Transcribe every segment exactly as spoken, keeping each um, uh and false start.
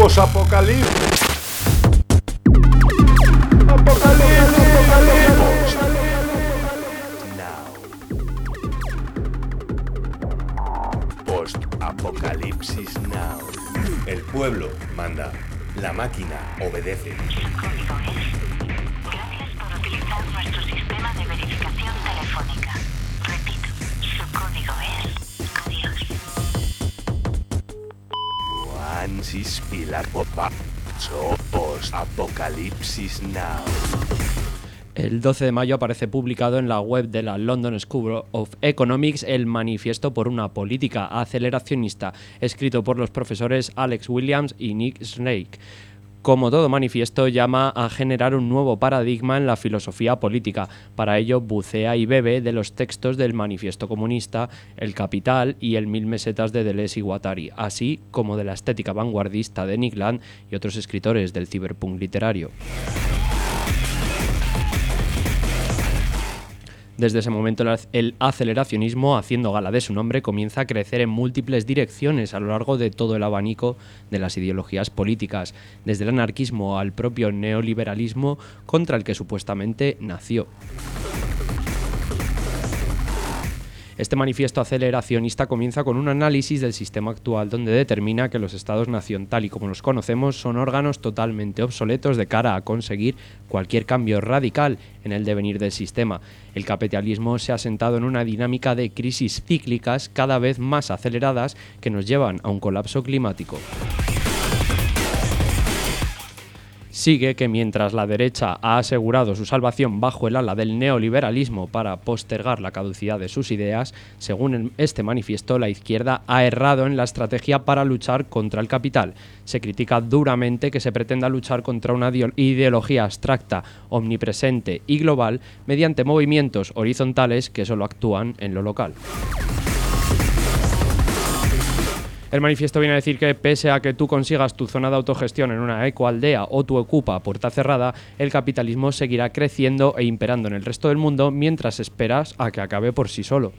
Posapocalipsis. Apocalipsis. Post-apocalipsis now. El pueblo manda, la máquina obedece. Su código es: gracias por utilizar nuestro sistema de verificación telefónica. Repito, su código es: adiós. Once is Pilar Popa. So post-apocalipsis now. El doce de mayo aparece publicado en la web de la London School of Economics el Manifiesto por una política aceleracionista, escrito por los profesores Alex Williams y Nick Snake. Como todo manifiesto, llama a generar un nuevo paradigma en la filosofía política. Para ello, bucea y bebe de los textos del Manifiesto Comunista, El Capital y El Mil Mesetas de Deleuze y Guattari, así como de la estética vanguardista de Nick Land y otros escritores del ciberpunk literario. Desde ese momento el aceleracionismo, haciendo gala de su nombre, comienza a crecer en múltiples direcciones a lo largo de todo el abanico de las ideologías políticas, desde el anarquismo al propio neoliberalismo contra el que supuestamente nació. Este manifiesto aceleracionista comienza con un análisis del sistema actual donde determina que los estados-nación tal y como los conocemos son órganos totalmente obsoletos de cara a conseguir cualquier cambio radical en el devenir del sistema. El capitalismo se ha sentado en una dinámica de crisis cíclicas cada vez más aceleradas que nos llevan a un colapso climático. Sigue que mientras la derecha ha asegurado su salvación bajo el ala del neoliberalismo para postergar la caducidad de sus ideas, según este manifiesto, la izquierda ha errado en la estrategia para luchar contra el capital. Se critica duramente que se pretenda luchar contra una ideología abstracta, omnipresente y global mediante movimientos horizontales que solo actúan en lo local. El manifiesto viene a decir que pese a que tú consigas tu zona de autogestión en una ecoaldea o tu ocupa a puerta cerrada, el capitalismo seguirá creciendo e imperando en el resto del mundo mientras esperas a que acabe por sí solo.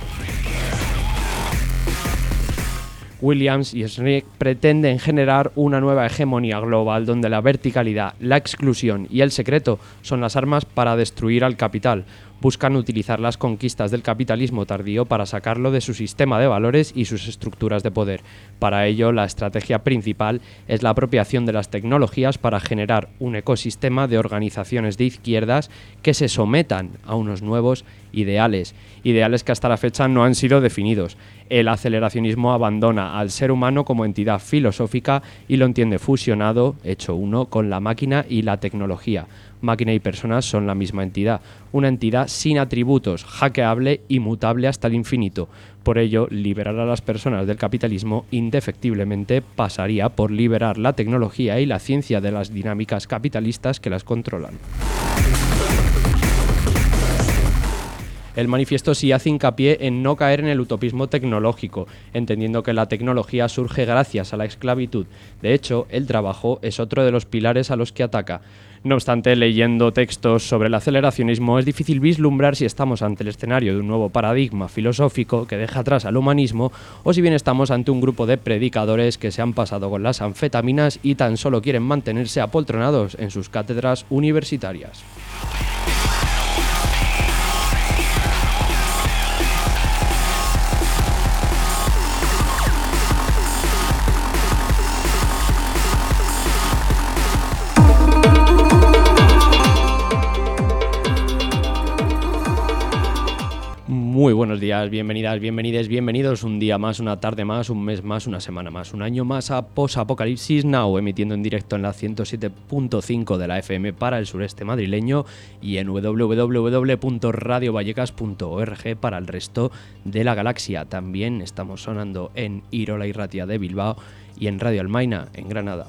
Williams y Snake pretenden generar una nueva hegemonía global donde la verticalidad, la exclusión y el secreto son las armas para destruir al capital. Buscan utilizar las conquistas del capitalismo tardío para sacarlo de su sistema de valores y sus estructuras de poder. Para ello, la estrategia principal es la apropiación de las tecnologías para generar un ecosistema de organizaciones de izquierdas que se sometan a unos nuevos ideales, ideales que hasta la fecha no han sido definidos. El aceleracionismo abandona al ser humano como entidad filosófica y lo entiende fusionado, hecho uno, con la máquina y la tecnología. Máquina y personas son la misma entidad, una entidad sin atributos, hackeable y mutable hasta el infinito. Por ello, liberar a las personas del capitalismo indefectiblemente pasaría por liberar la tecnología y la ciencia de las dinámicas capitalistas que las controlan. El manifiesto sí hace hincapié en no caer en el utopismo tecnológico, entendiendo que la tecnología surge gracias a la esclavitud. De hecho, el trabajo es otro de los pilares a los que ataca. No obstante, leyendo textos sobre el aceleracionismo es difícil vislumbrar si estamos ante el escenario de un nuevo paradigma filosófico que deja atrás al humanismo o si bien estamos ante un grupo de predicadores que se han pasado con las anfetaminas y tan solo quieren mantenerse apoltronados en sus cátedras universitarias. Muy buenos días, bienvenidas, bienvenides, bienvenidos un día más, una tarde más, un mes más, una semana más, un año más a Post-Apocalipsis Now, emitiendo en directo en la ciento siete punto cinco de la F M para el sureste madrileño y en doble u doble u doble u punto radio vallecas punto org para el resto de la galaxia. También estamos sonando en Irola y Ratia de Bilbao y en Radio Almaina en Granada.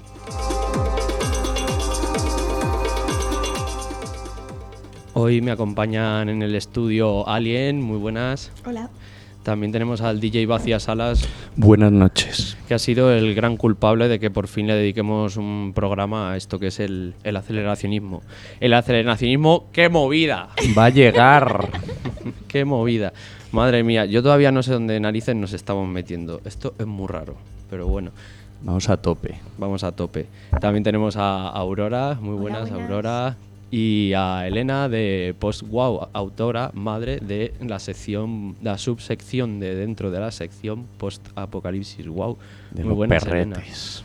Hoy me acompañan en el estudio Alien, muy buenas. Hola. También tenemos al D J Vacía Salas. Buenas noches. Que ha sido el gran culpable de que por fin le dediquemos un programa a esto que es el, el aceleracionismo. El aceleracionismo, ¡qué movida! Va a llegar. ¡Qué movida! Madre mía, yo todavía no sé dónde narices nos estamos metiendo. Esto es muy raro, pero bueno. Vamos a tope. Vamos a tope. También tenemos a Aurora, muy buenas, buenas. Aurora. Y a Elena de Post Wow, autora, madre de la sección, la subsección de dentro de la sección Post Apocalipsis Wow. De muy los buenas, Elena. perretes.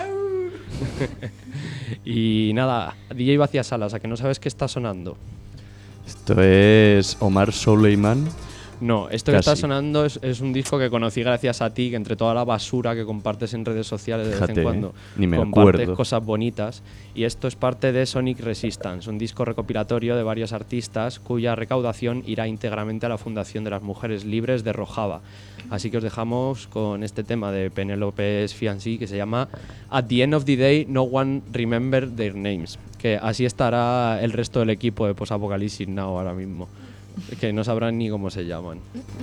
Y nada, D J Vacía Salas, ¿a que no sabes qué está sonando? Esto es Omar Soleiman. No, esto que Casi. está sonando es, es un disco que conocí gracias a ti, que entre toda la basura que compartes en redes sociales de Fíjate, vez en cuando, ni me compartes acuerdo. cosas bonitas. Y esto es parte de Sonic Resistance, un disco recopilatorio de varios artistas cuya recaudación irá íntegramente a la Fundación de las Mujeres Libres de Rojava. Así que os dejamos con este tema de Penélope's Fiancé que se llama At the End of the Day No One Remember Their Names, que así estará el resto del equipo de Post Apocalipsis Now ahora mismo, que no sabrán ni cómo se llaman.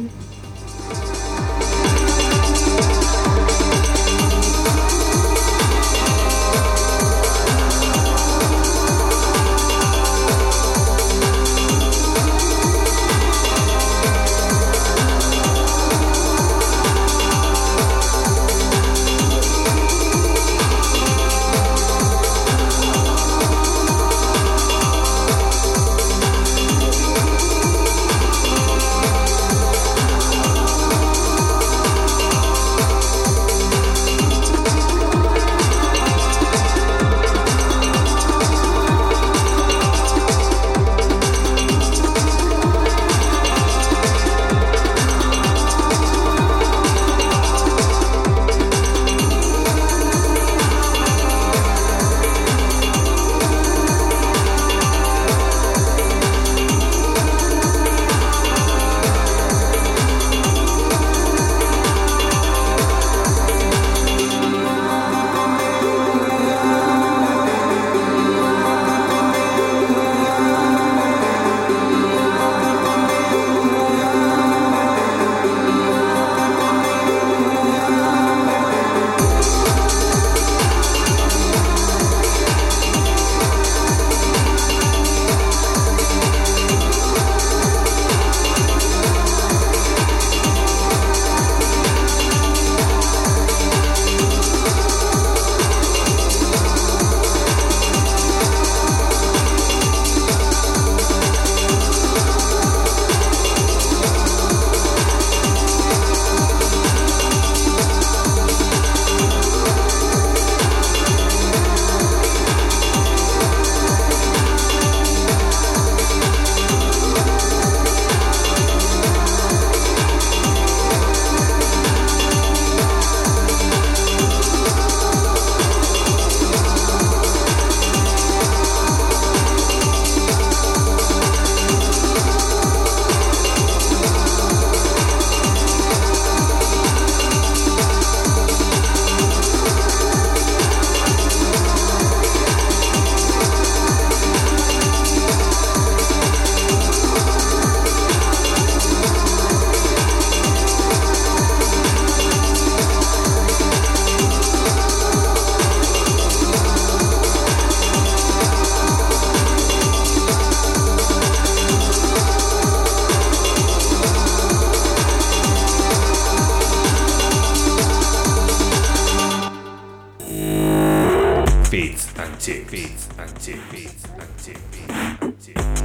Beats and chips. Beats and chips. Beats and chips. Beats and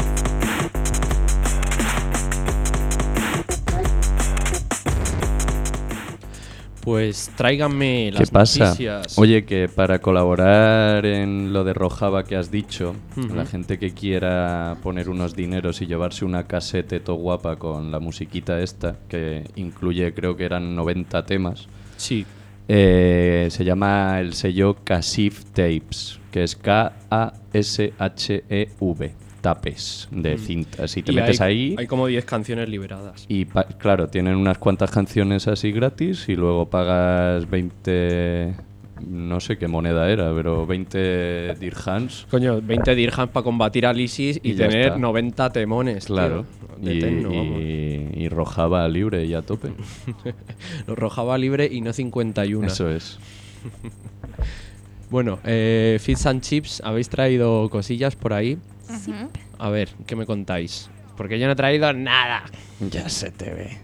chips. Pues tráiganme ¿Qué las pasa? noticias. Oye, que para colaborar en lo de Rojava que has dicho, Ujú. la gente que quiera poner unos dineros y llevarse una casete to guapa con la musiquita esta, que incluye, creo que eran noventa temas, Sí, eh, se llama el sello Kasif Tapes, que es K A S H E V, tapes de cintas. Y te y metes hay, ahí... hay como diez canciones liberadas. Y pa- claro, tienen unas cuantas canciones así gratis y luego pagas veinte, no sé qué moneda era, pero veinte dirhams. Coño, veinte dirhams para combatir al ISIS y, Y ya tener está. noventa temones, tío. Claro. De Y, techno, vamos. y, y Rojava libre y a tope. Los Rojava libre y no cincuenta y uno. Eso es. Bueno, eh, Fish and Chips, ¿habéis traído cosillas por ahí? A ver, ¿qué me contáis? Porque yo no he traído nada. Ya se te ve.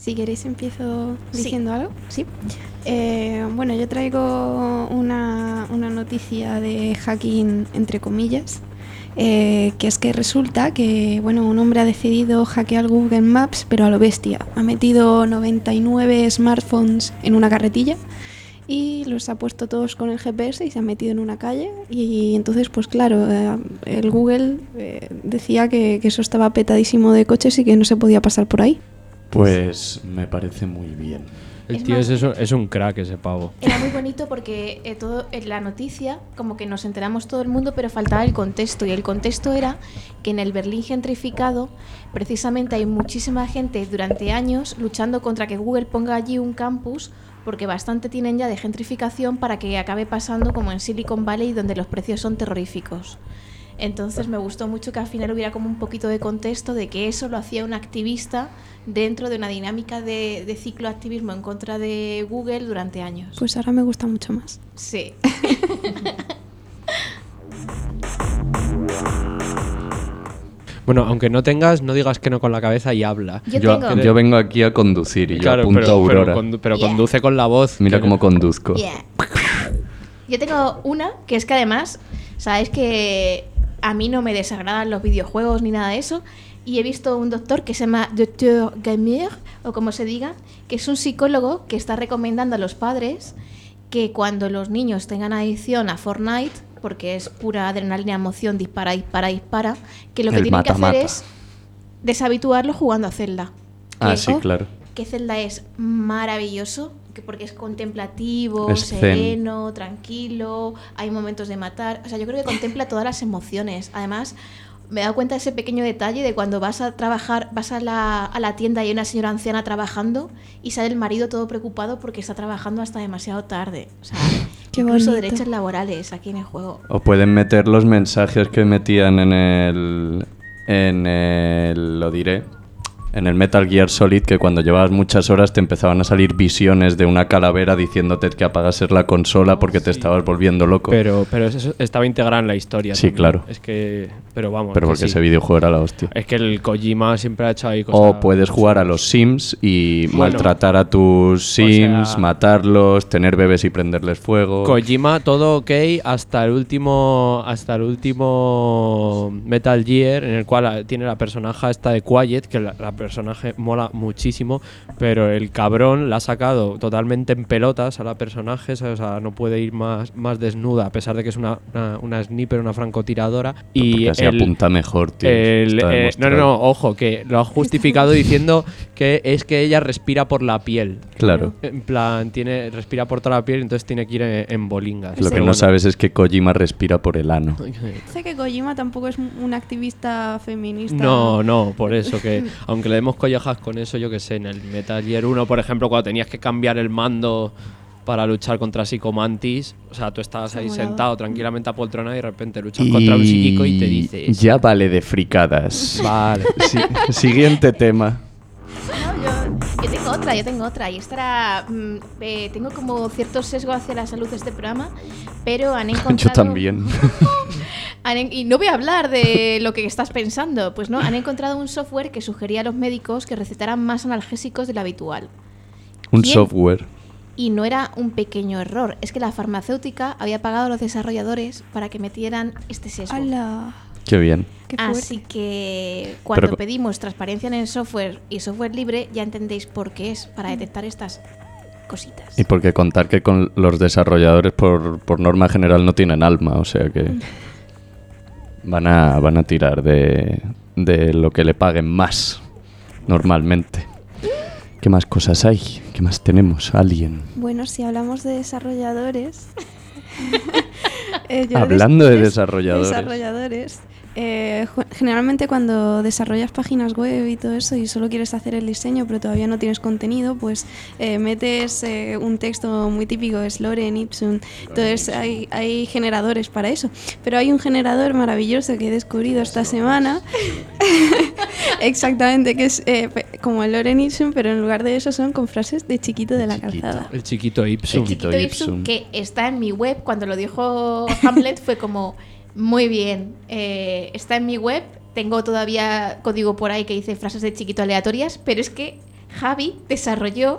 Si queréis empiezo Sí. diciendo algo. Sí. Eh, bueno, yo traigo una, una noticia de hacking, entre comillas, eh, que es que resulta que bueno, un hombre ha decidido hackear Google Maps, pero a lo bestia. Ha metido noventa y nueve smartphones en una carretilla y los ha puesto todos con el G P S y se ha metido en una calle. Y entonces, pues claro, eh, el Google eh, decía que, que eso estaba petadísimo de coches y que no se podía pasar por ahí. Pues me parece muy bien. El Es tío más- es, es un crack, ese pavo. Era muy bonito porque eh, todo en la noticia, como que nos enteramos todo el mundo, pero faltaba el contexto. Y el contexto era que en el Berlín gentrificado, precisamente hay muchísima gente durante años luchando contra que Google ponga allí un campus, porque bastante tienen ya de gentrificación para que acabe pasando como en Silicon Valley, donde los precios son terroríficos. Entonces me gustó mucho que al final hubiera como un poquito de contexto de que eso lo hacía un activista dentro de una dinámica de, de cicloactivismo en contra de Google durante años. Pues ahora me gusta mucho más. Sí. Bueno, aunque no tengas, no digas que no con la cabeza y habla. Yo Yo, tengo. yo vengo aquí a conducir y yo Claro, apunto pero, a Aurora. pero, condu- pero Yeah. conduce con la voz. Mira que- cómo conduzco. Yeah. Yo tengo una que es que además, sabéis que a mí no me desagradan los videojuegos ni nada de eso. Y he visto un doctor que se llama doctor Gamer, o como se diga, que es un psicólogo que está recomendando a los padres que cuando los niños tengan adicción a Fortnite, porque es pura adrenalina, emoción, dispara, dispara, dispara, que lo que El tienen que mata-mata. hacer es deshabituarlo jugando a Zelda. Ah, Que- sí, claro. Que Zelda es maravilloso, que porque es contemplativo, Es zen. sereno, tranquilo, hay momentos de matar. O sea, yo creo que contempla todas las emociones. Además, me he dado cuenta de ese pequeño detalle de cuando vas a trabajar, vas a la, a la tienda y hay una señora anciana trabajando y sale el marido todo preocupado porque está trabajando hasta demasiado tarde. O sea, Qué incluso bonito. derechos laborales aquí en el juego. O pueden meter los mensajes que metían en el. En el. Lo diré. En el Metal Gear Solid, que cuando llevabas muchas horas te empezaban a salir visiones de una calavera diciéndote que apagases la consola porque te estabas volviendo loco. Pero, pero eso estaba integrado en la historia. Sí, también. claro. Es que. Pero vamos. Pero que porque sí. ese videojuego era la hostia. Es que el Kojima siempre ha hecho ahí cosas. O puedes jugar a los Sims y Bueno. maltratar a tus Sims, sea- matarlos, tener bebés y prenderles fuego. Kojima, todo ok hasta el último hasta el último Metal Gear, en el cual ah, tiene la personaje esta de Quiet, que la, la personaje mola muchísimo, pero el cabrón la ha sacado totalmente en pelotas a la personaje, ¿sabes? O sea, no puede ir más, más desnuda, a pesar de que es una, una, una sniper, una francotiradora. Y Porque así el- apunta mejor, tío. el- Está eh, no, demostrado. no, no, ojo, que lo ha justificado diciendo que es que ella respira por la piel. Claro. En plan, tiene, respira por toda la piel, entonces tiene que ir en, en bolingas. Lo que Pero no bueno. sabes es que Kojima respira por el ano. Sé que Kojima tampoco es un activista feminista. No, no, por eso que aunque le demos collejas con eso, yo que sé, en el Metal Gear uno, por ejemplo, cuando tenías que cambiar el mando para luchar contra Psicomantis, o sea, tú estabas ahí molaba. sentado tranquilamente apoltronado y de repente luchas contra un psíquico y te dices... Ya vale de fricadas. Vale. Sí, siguiente tema. No, yo, yo tengo otra, yo tengo otra. Y esta era, mm, eh, tengo como cierto sesgo hacia la salud de este programa, pero han encontrado... Yo también. Han en- y no voy a hablar de lo que estás pensando, pues no, han encontrado un software que sugería a los médicos que recetaran más analgésicos de lo habitual. Un ¿Quién? software. Y no era un pequeño error, es que la farmacéutica había pagado a los desarrolladores para que metieran este sesgo. ¡Hala! Qué bien. ¡Qué fuerte! Así que cuando Pero- pedimos transparencia en el software y software libre, ya entendéis por qué es, para detectar estas cositas. Y porque contar que con los desarrolladores por, por norma general no tienen alma, o sea que van a, van a tirar de, de lo que le paguen más normalmente. ¿Qué más cosas hay? ¿Qué más tenemos? Alguien. Bueno, si hablamos de desarrolladores... eh, yo Hablando de des- desarrolladores. desarrolladores, eh, ju- generalmente cuando desarrollas páginas web y todo eso y solo quieres hacer el diseño pero todavía no tienes contenido, pues eh, metes eh, un texto muy típico, es Lorem Ipsum. Entonces hay, hay generadores para eso. Pero hay un generador maravilloso que he descubrido esta semana. Exactamente, que es eh, pe- como el Lorem Ipsum, pero en lugar de eso son con frases de Chiquito de la Chiquito. Calzada. El chiquito Ipsum. El Chiquito chiquito Ipsum. Ipsum, que está en mi web, cuando lo dijo Hamlet fue como, muy bien, eh, está en mi web, tengo todavía código por ahí que dice frases de chiquito aleatorias, pero es que Javi desarrolló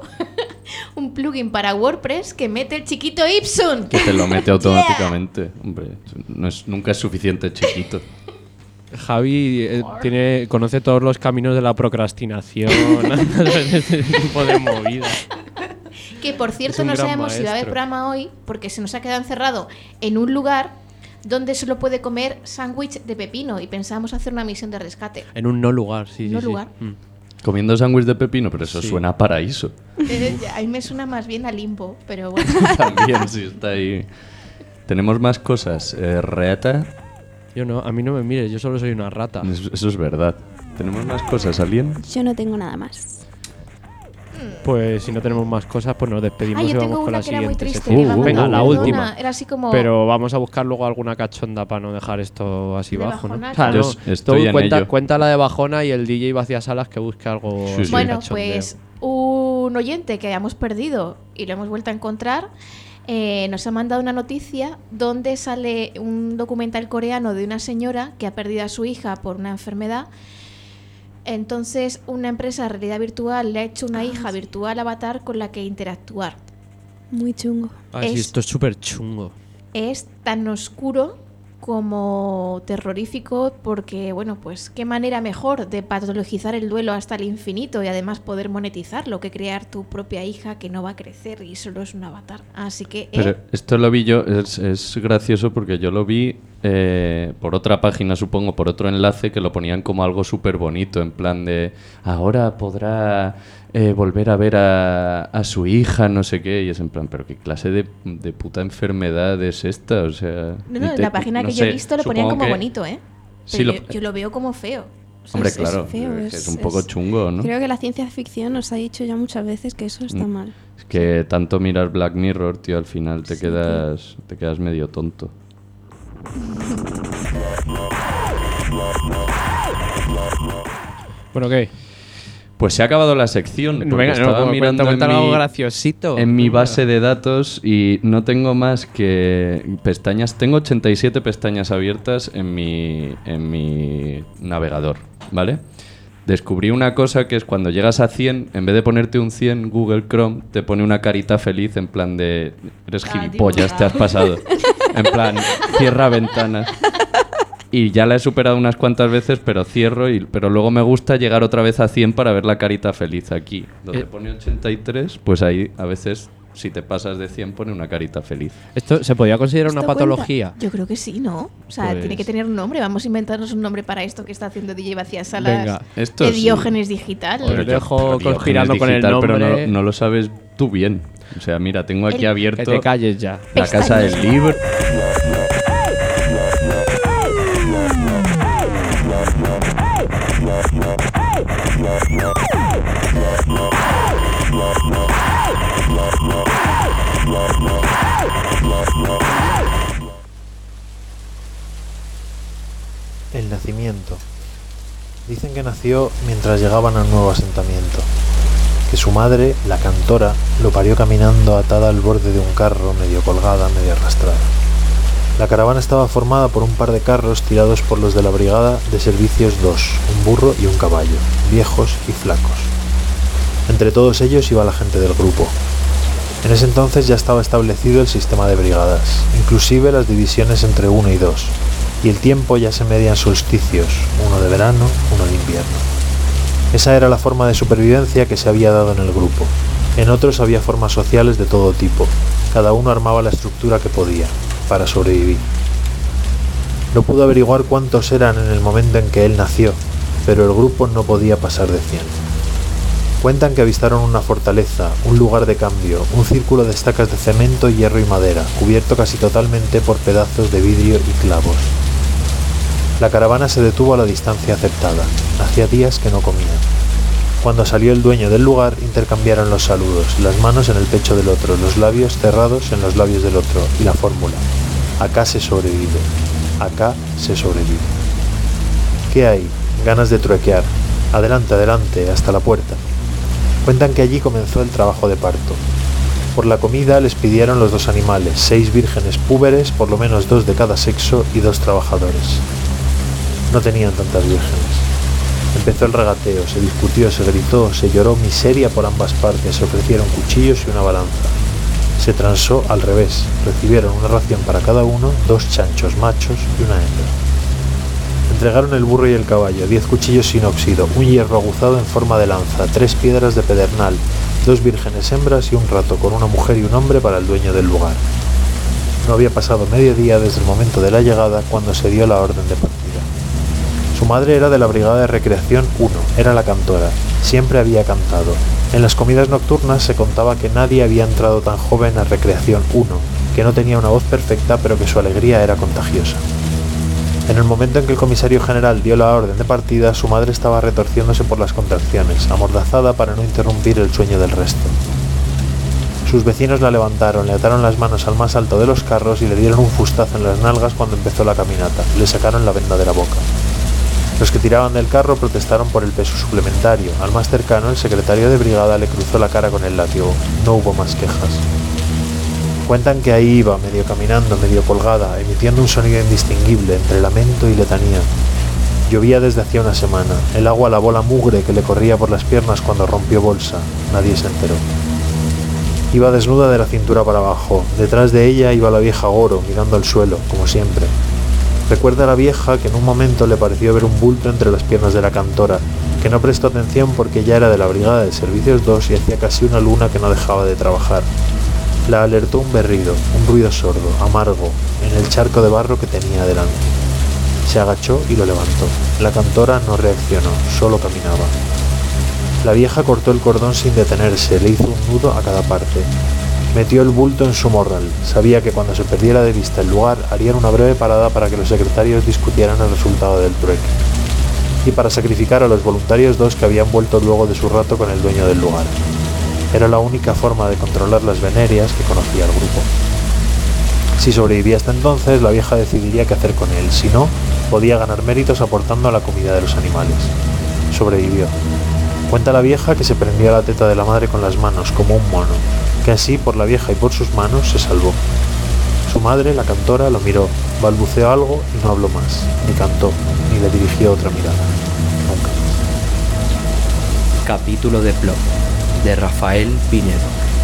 un plugin para WordPress que mete el chiquito Ipsum. Que te lo mete automáticamente. Hombre, no es, nunca es suficiente chiquito. Javi eh, tiene, conoce todos los caminos de la procrastinación, ese tipo de movidas. Que por cierto Es un no gran sabemos si va a haber maestro. programa hoy porque se nos ha quedado encerrado en un lugar donde solo puede comer sándwich de pepino y pensábamos hacer una misión de rescate. En un no lugar, sí, No sí, sí. lugar. Mm. Comiendo sándwich de pepino, pero eso Sí. suena a paraíso. Eh, a mí me suena más bien a limbo, pero bueno. También, sí, está ahí. Tenemos más cosas. Eh, Reata, Yo no, a mí no me mires, yo solo soy una rata. eso, eso es verdad. ¿Tenemos más cosas, Alien? Yo no tengo nada más. Pues si no tenemos más cosas, pues nos despedimos Ah, y yo vamos tengo con una la que era muy siguiente triste. sección. Uh, Eva, uh, Venga, uh, la uh, última. Era así como... Pero vamos a buscar luego alguna cachonda para no dejar esto así De bajo, ¿no? bajona, O sea, Yo no, es- estoy tú en cuenta, ello. cuenta la de bajona y el D J vacía salas que busque algo Sí, sí. Bueno, cachondeo. pues un oyente que hayamos perdido y lo hemos vuelto a encontrar eh, nos ha mandado una noticia donde sale un documental coreano de una señora que ha perdido a su hija por una enfermedad. Entonces, una empresa de realidad virtual le ha hecho una hija virtual avatar con la que interactuar. Muy chungo. Ah, sí, es- esto es súper chungo. Es tan oscuro como terrorífico porque, bueno, pues qué manera mejor de patologizar el duelo hasta el infinito y además poder monetizarlo que crear tu propia hija que no va a crecer y solo es un avatar. Así que... eh, Pero esto lo vi yo, es, es gracioso porque yo lo vi eh, por otra página, supongo, por otro enlace que lo ponían como algo súper bonito, en plan de ahora podrá eh, volver a ver a, a su hija, no sé qué, y es en plan, pero qué clase de, de puta enfermedad es esta, o sea... no, ni no, en te- la página no que yo he sé, visto lo ponían supongo como que- bonito, ¿eh? Sí, Pero lo- yo, yo lo veo como feo. O sea, Hombre, es- es claro, feo, es, que es- es un poco es- chungo, ¿no? Creo que la ciencia ficción nos ha dicho ya muchas veces que eso está Mm. mal. Es que tanto mirar Black Mirror, tío, al final te Sí, quedas te quedas medio tonto. Bueno, ¿qué? Pues se ha acabado la sección. Porque Venga, no, estaba cuenta- mirando cuenta en, algo mi, graciosito. en mi Venga. base de datos y no tengo más que pestañas. Tengo ochenta y siete pestañas abiertas en mi, en mi navegador, ¿vale? Descubrí una cosa que es cuando llegas a cien, en vez de ponerte un cien, Google Chrome te pone una carita feliz en plan de eres Ah, gilipollas, tío, te has pasado. En plan, cierra ventanas. Y ya la he superado unas cuantas veces, pero cierro, y, pero luego me gusta llegar otra vez a cien para ver la carita feliz aquí. Donde Eh. pone ochenta y tres, pues ahí a veces, si te pasas de cien, pone una carita feliz. ¿Esto se podía considerar una ¿Esto cuenta? patología? Yo creo que sí, ¿no? O sea, Pues- tiene que tener un nombre. Vamos a inventarnos un nombre para esto que está haciendo D J Vacía Salas. Venga, esto de sí. Diógenes Digital. Os Pero yo- dejo pero Diógenes conspirando con el digital, Pero nombre. no, no lo sabes tú bien. O sea, mira, tengo aquí El- Que abierto te calles ya. la casa del libro. El nacimiento. Dicen que nació mientras llegaban a un nuevo asentamiento, que su madre, la cantora, lo parió caminando atada al borde de un carro, medio colgada, medio arrastrada. La caravana estaba formada por un par de carros tirados por los de la brigada de servicios dos, un burro y un caballo, viejos y flacos. Entre todos ellos iba la gente del grupo. En ese entonces ya estaba establecido el sistema de brigadas, inclusive las divisiones entre uno y dos, y el tiempo ya se medía en solsticios, uno de verano, uno de invierno. Esa era la forma de supervivencia que se había dado en el grupo. En otros había formas sociales de todo tipo, cada uno armaba la estructura que podía, para sobrevivir. No pudo averiguar cuántos eran en el momento en que él nació, pero el grupo no podía pasar de cien. Cuentan que avistaron una fortaleza, un lugar de cambio, un círculo de estacas de cemento, hierro y madera, cubierto casi totalmente por pedazos de vidrio y clavos. La caravana se detuvo a la distancia aceptada. Hacía días que no comían. Cuando salió el dueño del lugar, intercambiaron los saludos, las manos en el pecho del otro, los labios cerrados en los labios del otro, y la fórmula: acá se sobrevive, acá se sobrevive. ¿Qué hay? Ganas de truequear. Adelante, adelante, hasta la puerta. Cuentan que allí comenzó el trabajo de parto. Por la comida les pidieron los dos animales, seis vírgenes púberes, por lo menos dos de cada sexo y dos trabajadores. No tenían tantas vírgenes. Empezó el regateo, se discutió, se gritó, se lloró miseria por ambas partes, se ofrecieron cuchillos y una balanza. Se transó al revés, recibieron una ración para cada uno, dos chanchos machos y una hembra. Entregaron el burro y el caballo, diez cuchillos sin óxido, un hierro aguzado en forma de lanza, tres piedras de pedernal, dos vírgenes hembras y un rato con una mujer y un hombre para el dueño del lugar. No había pasado medio día desde el momento de la llegada cuando se dio la orden de partida. Su madre era de la Brigada de Recreación uno, era la cantora, siempre había cantado. En las comidas nocturnas se contaba que nadie había entrado tan joven a Recreación uno, que no tenía una voz perfecta pero que su alegría era contagiosa. En el momento en que el comisario general dio la orden de partida, su madre estaba retorciéndose por las contracciones, amordazada para no interrumpir el sueño del resto. Sus vecinos la levantaron, le ataron las manos al más alto de los carros y le dieron un fustazo en las nalgas cuando empezó la caminata. Le sacaron la venda de la boca. Los que tiraban del carro protestaron por el peso suplementario. Al más cercano, el secretario de brigada le cruzó la cara con el látigo. No hubo más quejas. Cuentan que ahí iba, medio caminando, medio colgada, emitiendo un sonido indistinguible entre lamento y letanía. Llovía desde hacía una semana. El agua lavó la mugre que le corría por las piernas cuando rompió bolsa. Nadie se enteró. Iba desnuda de la cintura para abajo. Detrás de ella iba la vieja Goro, mirando al suelo, como siempre. Recuerda a la vieja que en un momento le pareció ver un bulto entre las piernas de la cantora, que no prestó atención porque ya era de la Brigada de Servicios dos y hacía casi una luna que no dejaba de trabajar. La alertó un berrido, un ruido sordo, amargo, en el charco de barro que tenía delante. Se agachó y lo levantó. La cantora no reaccionó, solo caminaba. La vieja cortó el cordón sin detenerse, le hizo un nudo a cada parte. Metió el bulto en su morral. Sabía que cuando se perdiera de vista el lugar, harían una breve parada para que los secretarios discutieran el resultado del trueque. Y para sacrificar a los voluntarios dos que habían vuelto luego de su rato con el dueño del lugar. Era la única forma de controlar las venerias que conocía el grupo. Si sobrevivía hasta entonces, la vieja decidiría qué hacer con él. Si no, podía ganar méritos aportando a la comida de los animales. Sobrevivió. Cuenta la vieja que se prendió a la teta de la madre con las manos, como un mono, que así, por la vieja y por sus manos, se salvó. Su madre, la cantora, lo miró, balbuceó algo y no habló más, ni cantó, ni le dirigió otra mirada. Nunca más. Capítulo de Plop, de Rafael Pinedo.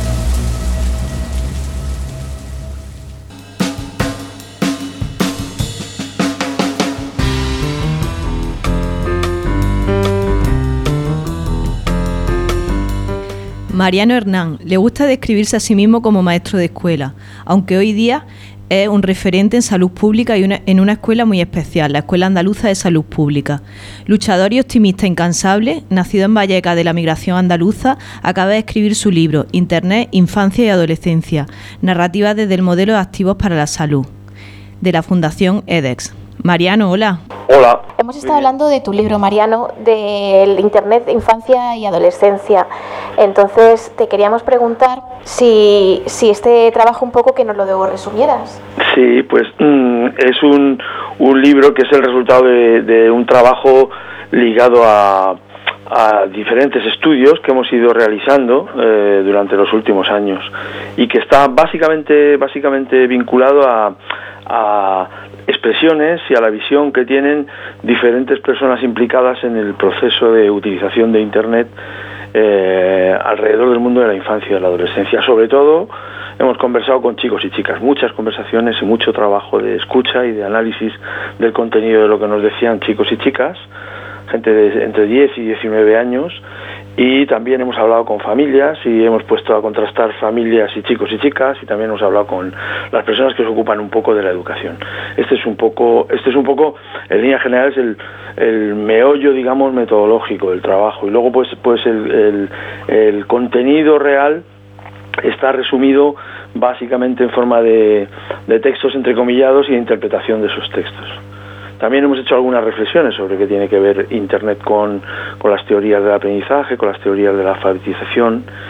Mariano Hernán le gusta describirse a sí mismo como maestro de escuela, aunque hoy día es un referente en salud pública y una, en una escuela muy especial, la Escuela Andaluza de Salud Pública. Luchador y optimista incansable, nacido en Vallecas de la migración andaluza, acaba de escribir su libro Internet, Infancia y Adolescencia, narrativa desde el modelo de activos para la salud, de la Fundación EDEX. Mariano, hola. Hola. Hemos estado hablando de tu libro, Mariano, del Internet, Infancia y Adolescencia. Entonces, te queríamos preguntar si, si este trabajo un poco que nos lo resumieras. Sí, pues mm, es un, un libro que es el resultado de, de un trabajo ligado a, a diferentes estudios que hemos ido realizando eh, durante los últimos años y que está básicamente, básicamente vinculado a, a expresiones y a la visión que tienen diferentes personas implicadas en el proceso de utilización de Internet eh, alrededor del mundo de la infancia y de la adolescencia. Sobre todo hemos conversado con chicos y chicas, muchas conversaciones y mucho trabajo de escucha y de análisis del contenido de lo que nos decían chicos y chicas, gente de entre diez y diecinueve años, y también hemos hablado con familias y hemos puesto a contrastar familias y chicos y chicas, y también hemos hablado con las personas que se ocupan un poco de la educación. Este es un poco, este es un poco, en líneas generales, el, el meollo, digamos, metodológico del trabajo, y luego pues, pues el, el, el contenido real está resumido básicamente en forma de, de textos entrecomillados y de interpretación de esos textos. También hemos hecho algunas reflexiones sobre qué tiene que ver Internet con, con las teorías del aprendizaje, con las teorías de la alfabetización,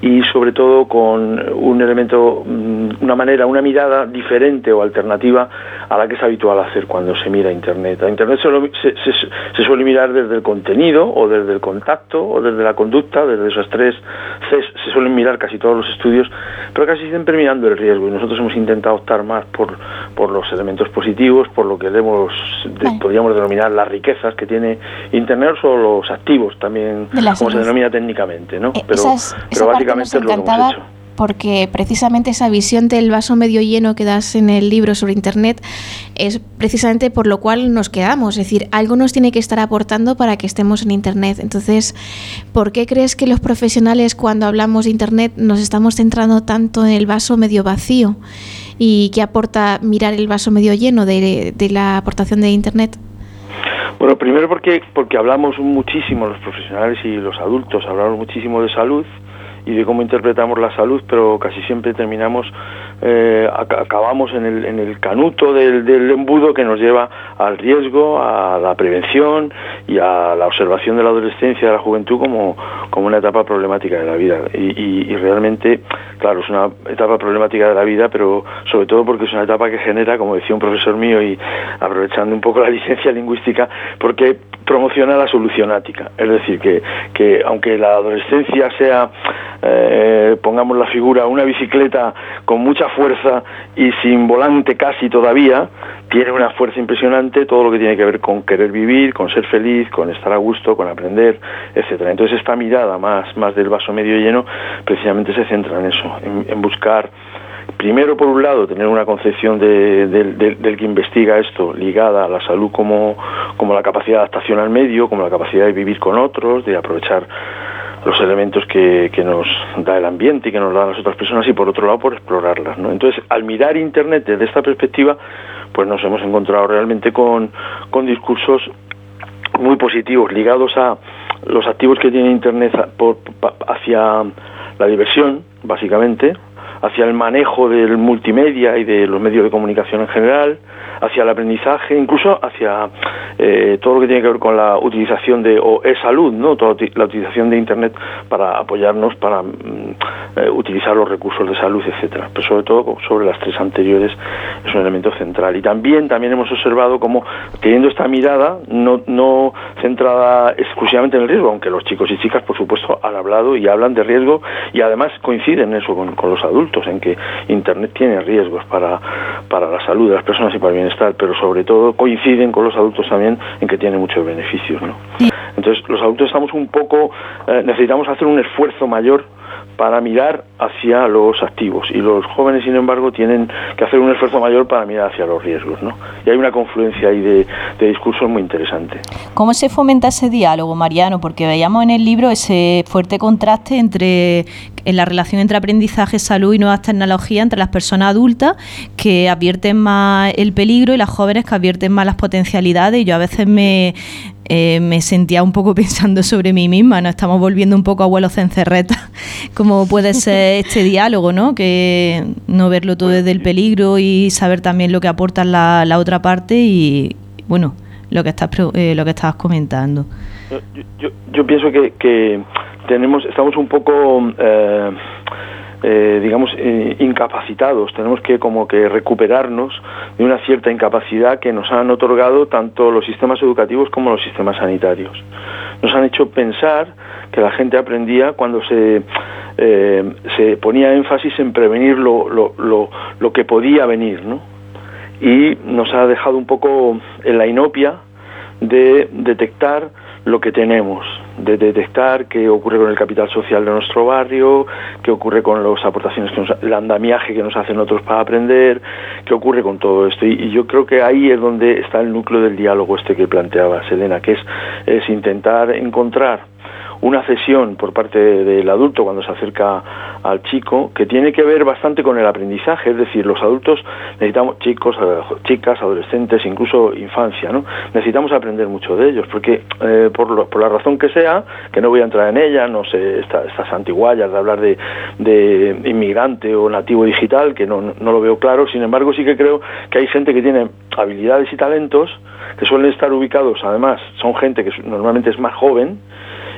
y sobre todo con un elemento, una manera, una mirada diferente o alternativa a la que es habitual hacer cuando se mira Internet. A Internet se, lo, se, se, se suele mirar desde el contenido o desde el contacto o desde la conducta, desde esos tres Cs se suelen mirar casi todos los estudios, pero casi siempre mirando el riesgo, y nosotros hemos intentado optar más por, por los elementos positivos, por lo que debemos, de, podríamos denominar las riquezas que tiene Internet, o los activos también, como se denomina técnicamente, ¿no? Eh, pero, esas, pero esa básicamente es lo que hemos hecho. Porque precisamente esa visión del vaso medio lleno que das en el libro sobre Internet es precisamente por lo cual nos quedamos. Es decir, algo nos tiene que estar aportando para que estemos en Internet. Entonces, ¿por qué crees que los profesionales, cuando hablamos de Internet, nos estamos centrando tanto en el vaso medio vacío? ¿Y qué aporta mirar el vaso medio lleno de, de la aportación de Internet? Bueno, primero porque, porque hablamos muchísimo, los profesionales y los adultos, hablamos muchísimo de salud y de cómo interpretamos la salud, pero casi siempre terminamos, eh, acabamos en el, en el canuto del, del embudo que nos lleva al riesgo, a la prevención y a la observación de la adolescencia y de la juventud como, como una etapa problemática de la vida. Y, y, y realmente, claro, es una etapa problemática de la vida, pero sobre todo porque es una etapa que genera, como decía un profesor mío, y aprovechando un poco la licencia lingüística, porque promociona la solucionática. Es decir, que, que aunque la adolescencia sea, eh, pongamos la figura, una bicicleta con mucha fuerza y sin volante casi todavía, tiene una fuerza impresionante todo lo que tiene que ver con querer vivir, con ser feliz, con estar a gusto, con aprender, etcétera. Entonces esta mirada más, más del vaso medio lleno precisamente se centra en eso, en, en buscar, primero, por un lado, tener una concepción de, de, de, del que investiga esto ligada a la salud como, como la capacidad de adaptación al medio, como la capacidad de vivir con otros, de aprovechar los elementos que, que nos da el ambiente y que nos dan las otras personas, y por otro lado por explorarlas, ¿no? Entonces, al mirar Internet desde esta perspectiva, pues nos hemos encontrado realmente con, con discursos muy positivos ligados a los activos que tiene Internet por, hacia la diversión, básicamente, hacia el manejo del multimedia y de los medios de comunicación en general, hacia el aprendizaje, incluso hacia eh, todo lo que tiene que ver con la utilización de, o e-salud, ¿no? Toda la utilización de Internet para apoyarnos, para mm, eh, utilizar los recursos de salud, etcétera. Pero sobre todo sobre las tres anteriores es un elemento central. Y también, también hemos observado cómo, teniendo esta mirada, no, no centrada exclusivamente en el riesgo, aunque los chicos y chicas, por supuesto, han hablado y hablan de riesgo, y además coinciden en eso con, con los adultos, en que Internet tiene riesgos para, para la salud de las personas y para el bienestar, pero sobre todo coinciden con los adultos también en que tiene muchos beneficios, ¿no? Entonces los adultos estamos un poco, eh, necesitamos hacer un esfuerzo mayor para mirar hacia los activos, y los jóvenes, sin embargo, tienen que hacer un esfuerzo mayor para mirar hacia los riesgos, ¿no? Y hay una confluencia ahí de, de discursos muy interesante. ¿Cómo se fomenta ese diálogo, Mariano? Porque veíamos en el libro ese fuerte contraste entre en la relación entre aprendizaje, salud y nuevas tecnologías entre las personas adultas, que advierten más el peligro, y las jóvenes, que advierten más las potencialidades. Y yo a veces me Eh, me sentía un poco pensando sobre mí misma, ¿no? Estamos volviendo un poco abuelos cencerretas, como puede ser este diálogo, ¿no? Que no verlo todo desde el peligro y saber también lo que aporta la, la otra parte y, bueno, lo que estás eh, lo que estabas comentando. Yo, yo, yo pienso que, que tenemos, estamos un poco... Eh, Eh, digamos, eh, incapacitados. Tenemos que como que recuperarnos de una cierta incapacidad que nos han otorgado tanto los sistemas educativos como los sistemas sanitarios. Nos han hecho pensar que la gente aprendía cuando se, eh, se ponía énfasis en prevenir lo, lo, lo, lo que podía venir, ¿no? Y nos ha dejado un poco en la inopia de detectar lo que tenemos, de detectar qué ocurre con el capital social de nuestro barrio, qué ocurre con las aportaciones, que nos, el andamiaje que nos hacen otros para aprender, qué ocurre con todo esto. Y, y yo creo que ahí es donde está el núcleo del diálogo este que planteabas, Elena, que es, es intentar encontrar una cesión por parte del adulto cuando se acerca al chico, que tiene que ver bastante con el aprendizaje. Es decir, los adultos necesitamos, chicos, chicas, adolescentes, incluso infancia, ¿no? Necesitamos aprender mucho de ellos, porque eh, por, lo, por la razón que sea, que no voy a entrar en ella, no sé, esta, estas antiguallas de hablar de, de inmigrante o nativo digital, que no, no lo veo claro. Sin embargo, sí que creo que hay gente que tiene habilidades y talentos que suelen estar ubicados, además, son gente que normalmente es más joven,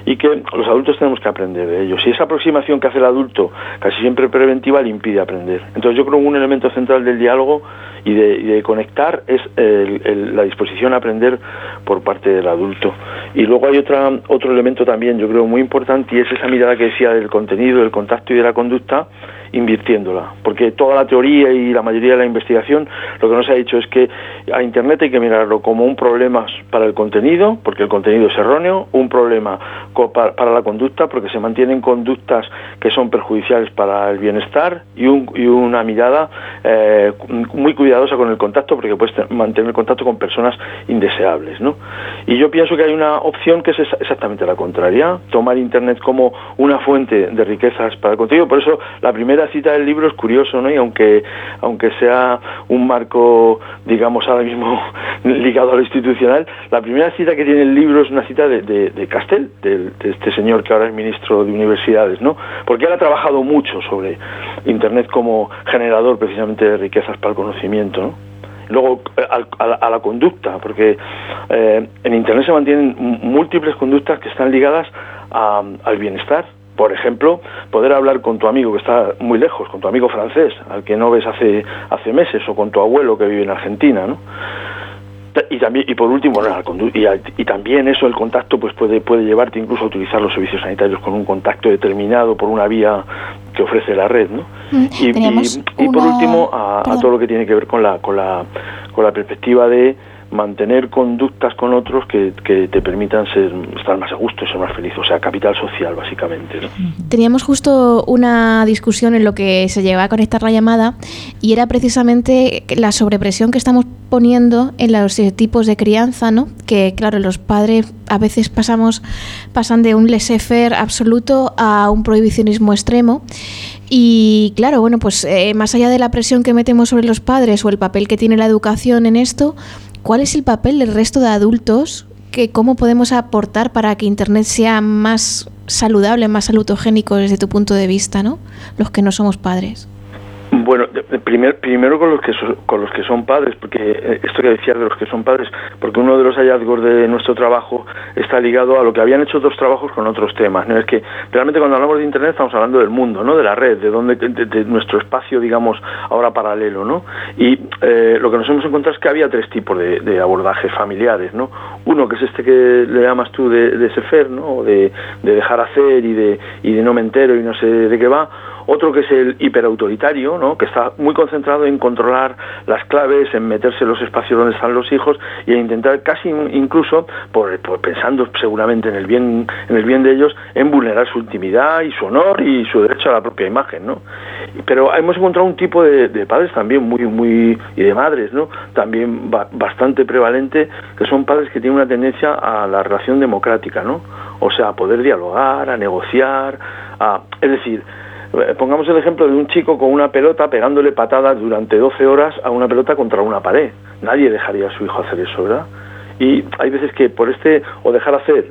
y que los adultos tenemos que aprender de ellos. Y esa aproximación que hace el adulto, casi siempre preventiva, le impide aprender. Entonces yo creo que un elemento central del diálogo y de, y de conectar es el, el, la disposición a aprender por parte del adulto. Y luego hay otra, otro elemento también, yo creo, muy importante, y es esa mirada que decía del contenido, del contacto y de la conducta, invirtiéndola, porque toda la teoría y la mayoría de la investigación lo que nos ha dicho es que a Internet hay que mirarlo como un problema para el contenido, porque el contenido es erróneo, un problema para la conducta, porque se mantienen conductas que son perjudiciales para el bienestar, y, un, y una mirada eh, muy cuidadosa con el contacto, porque puedes mantener contacto con personas indeseables, ¿no? Y yo pienso que hay una opción que es exactamente la contraria, tomar Internet como una fuente de riquezas para el contenido. Por eso la primera cita del libro es curioso, ¿no? Y aunque aunque sea un marco, digamos, ahora mismo ligado a lo institucional, la primera cita que tiene el libro es una cita de, de, de Castel, de, de este señor que ahora es ministro de Universidades, ¿no? Porque él ha trabajado mucho sobre Internet como generador precisamente de riquezas para el conocimiento, ¿no? Luego a, a, la, a la conducta, porque eh, en Internet se mantienen múltiples conductas que están ligadas a, al bienestar. Por ejemplo, poder hablar con tu amigo que está muy lejos, con tu amigo francés, al que no ves hace hace meses, o con tu abuelo que vive en Argentina, ¿no? Y también, y por último, bueno, y, y también eso, el contacto, pues puede puede llevarte incluso a utilizar los servicios sanitarios con un contacto determinado por una vía que ofrece la red, ¿no? Mm, y, y, y por último, a, a todo lo que tiene que ver con la con la con la perspectiva de mantener conductas con otros que, que te permitan ser estar más a gusto y ser más feliz, o sea, capital social, básicamente, ¿no? Teníamos justo una discusión en lo que se llegaba a conectar la llamada, y era precisamente la sobrepresión que estamos poniendo en los tipos de crianza, ¿no? Que, claro, los padres a veces pasamos pasan de un laissez-faire absoluto a un prohibicionismo extremo. Y claro, bueno, pues eh, más allá de la presión que metemos sobre los padres o el papel que tiene la educación en esto, ¿cuál es el papel del resto de adultos? Que ¿Cómo podemos aportar para que Internet sea más saludable, más salutogénico desde tu punto de vista, ¿no? Los que no somos padres. Bueno, primer, primero con los que so, con los que son padres, porque esto que decía de los que son padres, porque uno de los hallazgos de nuestro trabajo está ligado a lo que habían hecho otros trabajos con otros temas, ¿no? Es que realmente cuando hablamos de Internet estamos hablando del mundo, ¿no? De la red, de donde de, de nuestro espacio, digamos, ahora paralelo, ¿no? Y eh, lo que nos hemos encontrado es que había tres tipos de, de abordajes familiares, ¿no? Uno que es este que le llamas tú de, de laissez-faire, ¿no? De, de dejar hacer y de y de no me entero y no sé de qué va. Otro que es el hiperautoritario, ¿no? Que está muy concentrado en controlar las claves, en meterse en los espacios donde están los hijos y en intentar casi incluso, por, por pensando seguramente en el bien en el bien de ellos, en vulnerar su intimidad y su honor y su derecho a la propia imagen, ¿no? Pero hemos encontrado un tipo de, de padres también muy muy y de madres, ¿no? También ba, bastante prevalente, que son padres que tienen una tendencia a la relación democrática, ¿no? O sea, a poder dialogar, a negociar, a, es decir, pongamos el ejemplo de un chico con una pelota pegándole patadas durante doce horas a una pelota contra una pared. Nadie dejaría a su hijo hacer eso, ¿verdad? Y hay veces que por este, o dejar hacer,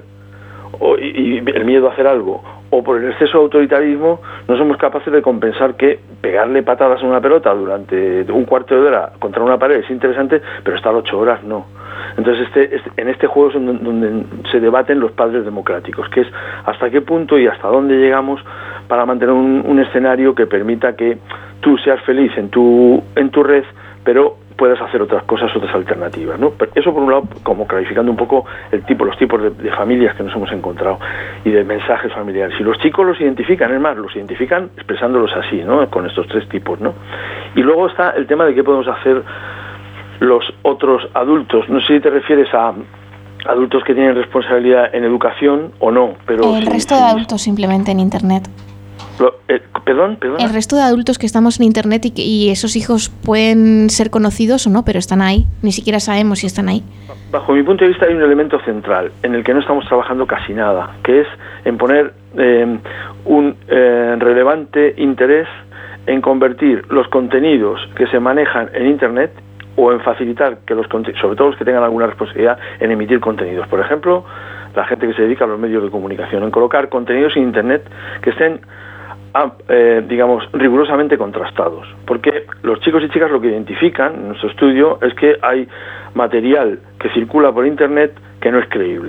o, y, y el miedo a hacer algo, o por el exceso de autoritarismo, no somos capaces de compensar que pegarle patadas a una pelota durante un cuarto de hora contra una pared es interesante, pero estar ocho horas no. Entonces este, este, en este juego es donde, donde se debaten los padres democráticos, que es hasta qué punto y hasta dónde llegamos para mantener un, un escenario que permita que tú seas feliz en tu en tu red, pero puedas hacer otras cosas, otras alternativas, ¿no? Pero eso por un lado, como clarificando un poco el tipo, los tipos de, de familias que nos hemos encontrado y de mensajes familiares. Y los chicos los identifican, es más, los identifican expresándolos así, ¿no? Con estos tres tipos, ¿no? Y luego está el tema de qué podemos hacer los otros adultos. No sé si te refieres a adultos que tienen responsabilidad en educación o no, pero el sí, resto sí. de adultos simplemente en Internet. Lo, eh, perdón, perdón. El resto de adultos que estamos en Internet y, que, y esos hijos pueden ser conocidos o no, pero están ahí. Ni siquiera sabemos si están ahí. Bajo mi punto de vista hay un elemento central en el que no estamos trabajando casi nada, que es en poner eh, un eh, relevante interés en convertir los contenidos que se manejan en Internet o en facilitar que los sobre todo los que tengan alguna responsabilidad en emitir contenidos. Por ejemplo, la gente que se dedica a los medios de comunicación, en colocar contenidos en Internet que estén a, eh, digamos, rigurosamente contrastados. Porque los chicos y chicas lo que identifican en nuestro estudio es que hay material que circula por Internet que no es creíble,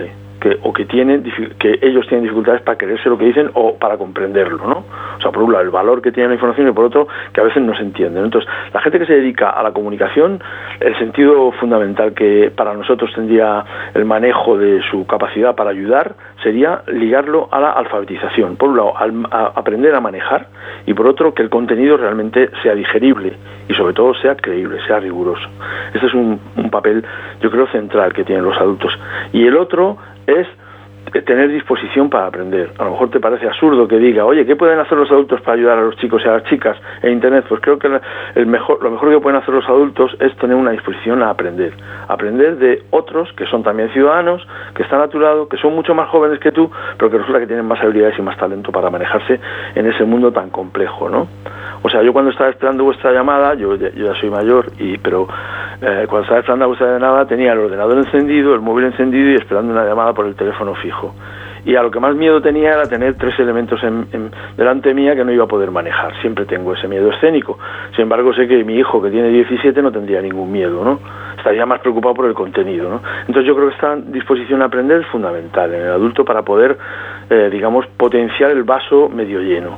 que o que tienen que ellos tienen dificultades para creerse lo que dicen o para comprenderlo, ¿no? O sea, por un lado el valor que tiene la información y por otro que a veces no se entiende, ¿no? Entonces, la gente que se dedica a la comunicación, el sentido fundamental que para nosotros tendría el manejo de su capacidad para ayudar sería ligarlo a la alfabetización. Por un lado, al, a aprender a manejar y por otro, que el contenido realmente sea digerible y sobre todo sea creíble, sea riguroso. Este es un, un papel, yo creo, central que tienen los adultos. Y el otro es tener disposición para aprender. A lo mejor te parece absurdo que diga, oye, ¿qué pueden hacer los adultos para ayudar a los chicos y a las chicas en Internet? Pues creo que el mejor, lo mejor que pueden hacer los adultos es tener una disposición a aprender. Aprender de otros que son también ciudadanos, que están a tu lado, que son mucho más jóvenes que tú, pero que resulta que tienen más habilidades y más talento para manejarse en ese mundo tan complejo, ¿no? O sea, yo cuando estaba esperando vuestra llamada, yo, yo ya soy mayor, y pero eh, cuando estaba esperando vuestra llamada tenía el ordenador encendido, el móvil encendido y esperando una llamada por el teléfono fijo. Y a lo que más miedo tenía era tener tres elementos en, en, delante mía que no iba a poder manejar. Siempre tengo ese miedo escénico. Sin embargo, sé que mi hijo, que tiene diecisiete, no tendría ningún miedo, ¿no? Estaría más preocupado por el contenido, ¿no? Entonces yo creo que esta disposición a aprender es fundamental en el adulto para poder, eh, digamos, potenciar el vaso medio lleno.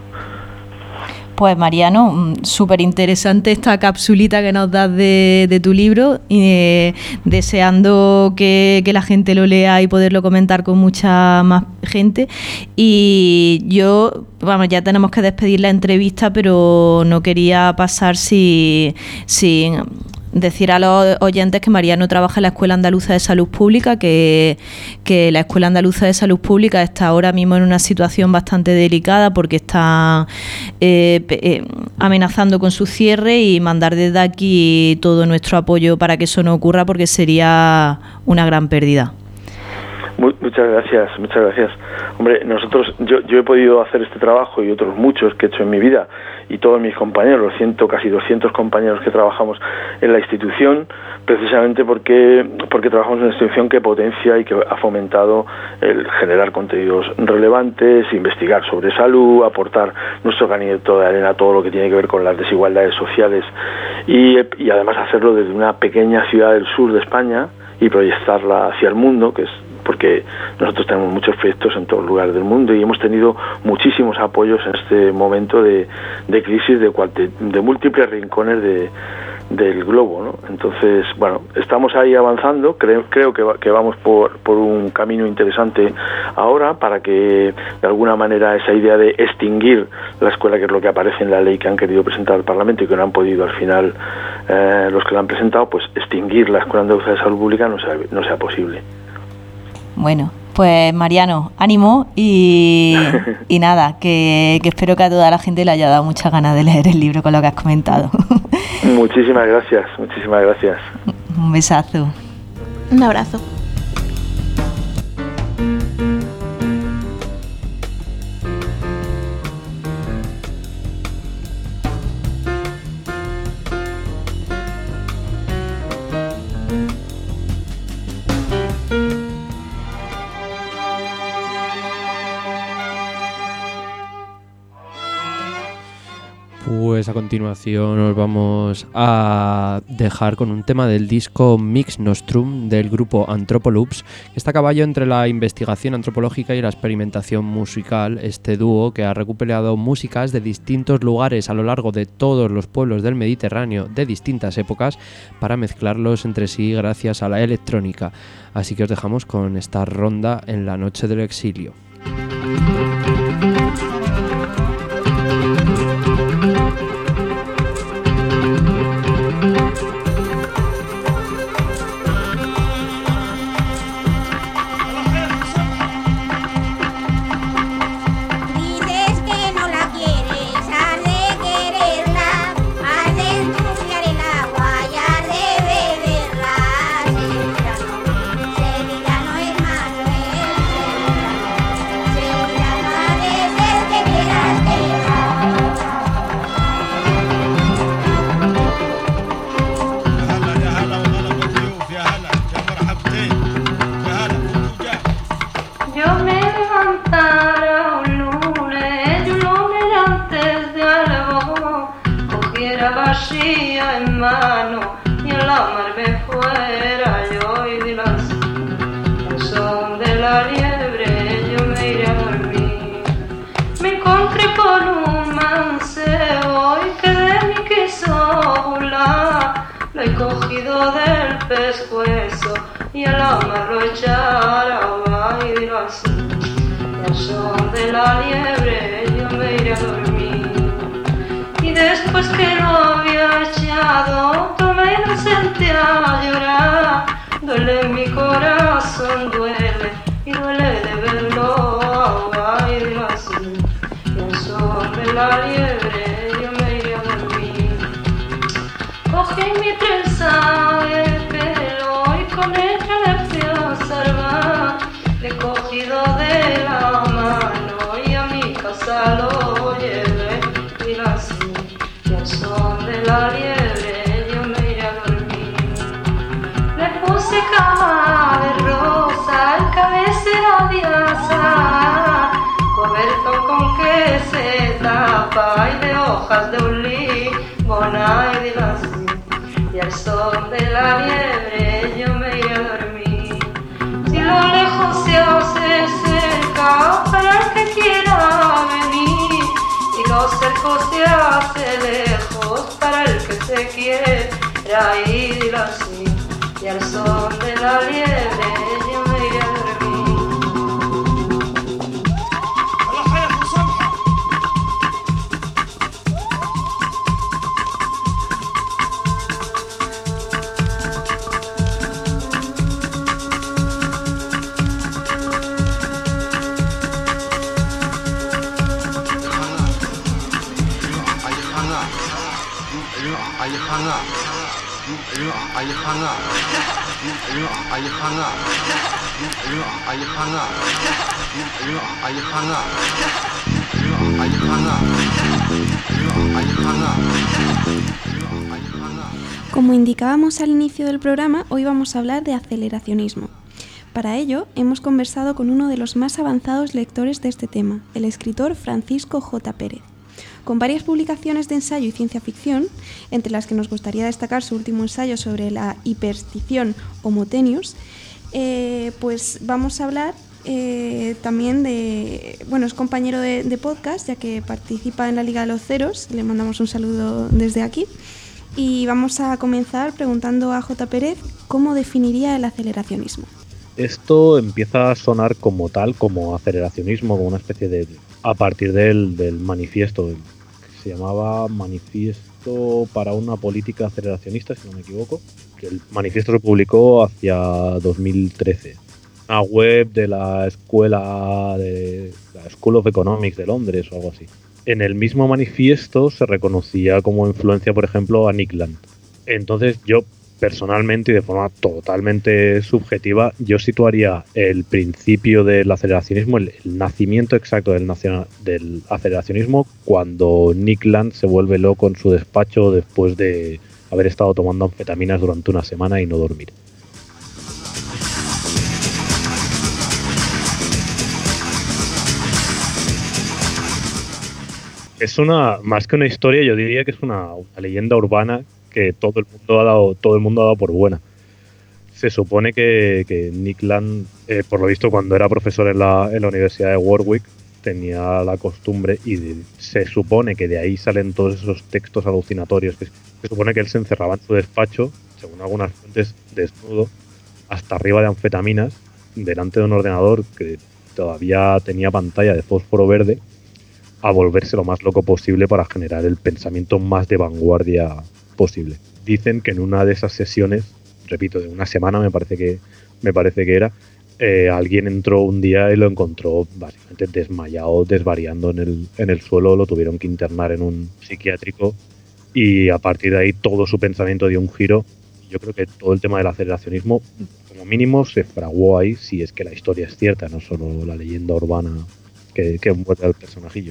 Pues Mariano, súper interesante esta capsulita que nos das de, de tu libro, y eh, deseando que, que la gente lo lea y poderlo comentar con mucha más gente. Y yo, vamos, ya tenemos que despedir la entrevista, pero no quería pasar sin... sin decir a los oyentes que Mariano trabaja en la Escuela Andaluza de Salud Pública, que, que la Escuela Andaluza de Salud Pública está ahora mismo en una situación bastante delicada porque está eh, eh, amenazando con su cierre, y mandar desde aquí todo nuestro apoyo para que eso no ocurra, porque sería una gran pérdida. Muchas gracias, muchas gracias. Hombre, nosotros, yo, yo he podido hacer este trabajo y otros muchos que he hecho en mi vida, y todos mis compañeros, los ciento, casi doscientos compañeros que trabajamos en la institución, precisamente porque porque trabajamos en una institución que potencia y que ha fomentado el generar contenidos relevantes, investigar sobre salud, aportar nuestro granito de arena a todo lo que tiene que ver con las desigualdades sociales, y, y además hacerlo desde una pequeña ciudad del sur de España y proyectarla hacia el mundo, que es porque nosotros tenemos muchos proyectos en todos los lugares del mundo y hemos tenido muchísimos apoyos en este momento de, de crisis de, de, de múltiples rincones de, del globo, ¿no? Entonces, bueno, estamos ahí avanzando, creo, creo que, va, que vamos por, por un camino interesante ahora para que de alguna manera esa idea de extinguir la escuela, que es lo que aparece en la ley que han querido presentar al Parlamento y que no han podido al final eh, los que la han presentado, pues extinguir la Escuela Andaluza de Salud Pública no sea, no sea posible. Bueno, pues Mariano, ánimo y, y nada, que, que espero que a toda la gente le haya dado muchas ganas de leer el libro con lo que has comentado. Muchísimas gracias, muchísimas gracias. Un besazo. Un abrazo. Pues a continuación nos vamos a dejar con un tema del disco Mix Nostrum del grupo Anthropoloops, que está a caballo entre la investigación antropológica y la experimentación musical. Este dúo, que ha recuperado músicas de distintos lugares a lo largo de todos los pueblos del Mediterráneo de distintas épocas, para mezclarlos entre sí gracias a la electrónica. Así que os dejamos con esta ronda en la noche del exilio. En mano y en la mar me fuera yo y de las son de la cogido del pescuezo y al amarro echar a bailar así. Y al son de la liebre yo me iré a dormir. Y después que lo había echado, tomé y me senté a llorar. Duele mi corazón, duele, y duele de verlo a bailar así. Y al son de la liebre yo me iré a dormir. Cogí mi trenza de pelo y con ella le fui a salvar. Le he cogido de la mano y a mi casa lo llevé y la así. Y al son de la liebre yo me iré a dormir. Le puse cama de rosa, el cabecera de asa, coberto con que se tapa y de hojas de un limona y de la así. Y al son de la liebre yo me iré a dormir. Si lo lejos se hace cerca para el que quiera venir, y lo cerco se hace lejos para el que se quiera ir así. Y al son de la liebre yo me iré a dormir. Como indicábamos al inicio del programa, hoy vamos a hablar de aceleracionismo. Para ello, hemos conversado con uno de los más avanzados lectores de este tema, el escritor Francisco J. Pérez. Con varias publicaciones de ensayo y ciencia ficción, entre las que nos gustaría destacar su último ensayo sobre la hiperstición Homotenius, eh, pues vamos a hablar eh, también de... Bueno, es compañero de, de podcast, ya que participa en la Liga de los Ceros, le mandamos un saludo desde aquí. Y vamos a comenzar preguntando a J. Pérez cómo definiría el aceleracionismo. Esto empieza a sonar como tal, como aceleracionismo, como una especie de... a partir del, del manifiesto, que se llamaba Manifiesto para una política aceleracionista, si no me equivoco, que el manifiesto se publicó hacia dos mil trece. Una web de la escuela de la School of Economics de Londres o algo así. En el mismo manifiesto se reconocía como influencia, por ejemplo, a Nick Land. Entonces yo personalmente y de forma totalmente subjetiva, yo situaría el principio del aceleracionismo, el, el nacimiento exacto del, naciona, del aceleracionismo, cuando Nick Land se vuelve loco en su despacho después de haber estado tomando anfetaminas durante una semana y no dormir. Es una, más que una historia, yo diría que es una, una leyenda urbana que todo el mundo ha dado, todo el mundo ha dado por buena. Se supone que, que Nick Land, eh, por lo visto, cuando era profesor en la, en la Universidad de Warwick, tenía la costumbre, y de, se supone que de ahí salen todos esos textos alucinatorios, que se supone que él se encerraba en su despacho, según algunas fuentes, desnudo, hasta arriba de anfetaminas, delante de un ordenador que todavía tenía pantalla de fósforo verde, a volverse lo más loco posible para generar el pensamiento más de vanguardia posible. Dicen que en una de esas sesiones, repito, de una semana me parece que me parece que era, eh, alguien entró un día y lo encontró básicamente desmayado, desvariando en el, en el suelo, lo tuvieron que internar en un psiquiátrico y a partir de ahí todo su pensamiento dio un giro. Yo creo que todo el tema del aceleracionismo, como mínimo, se fraguó ahí, si es que la historia es cierta, no solo la leyenda urbana que, que envuelve al personajillo.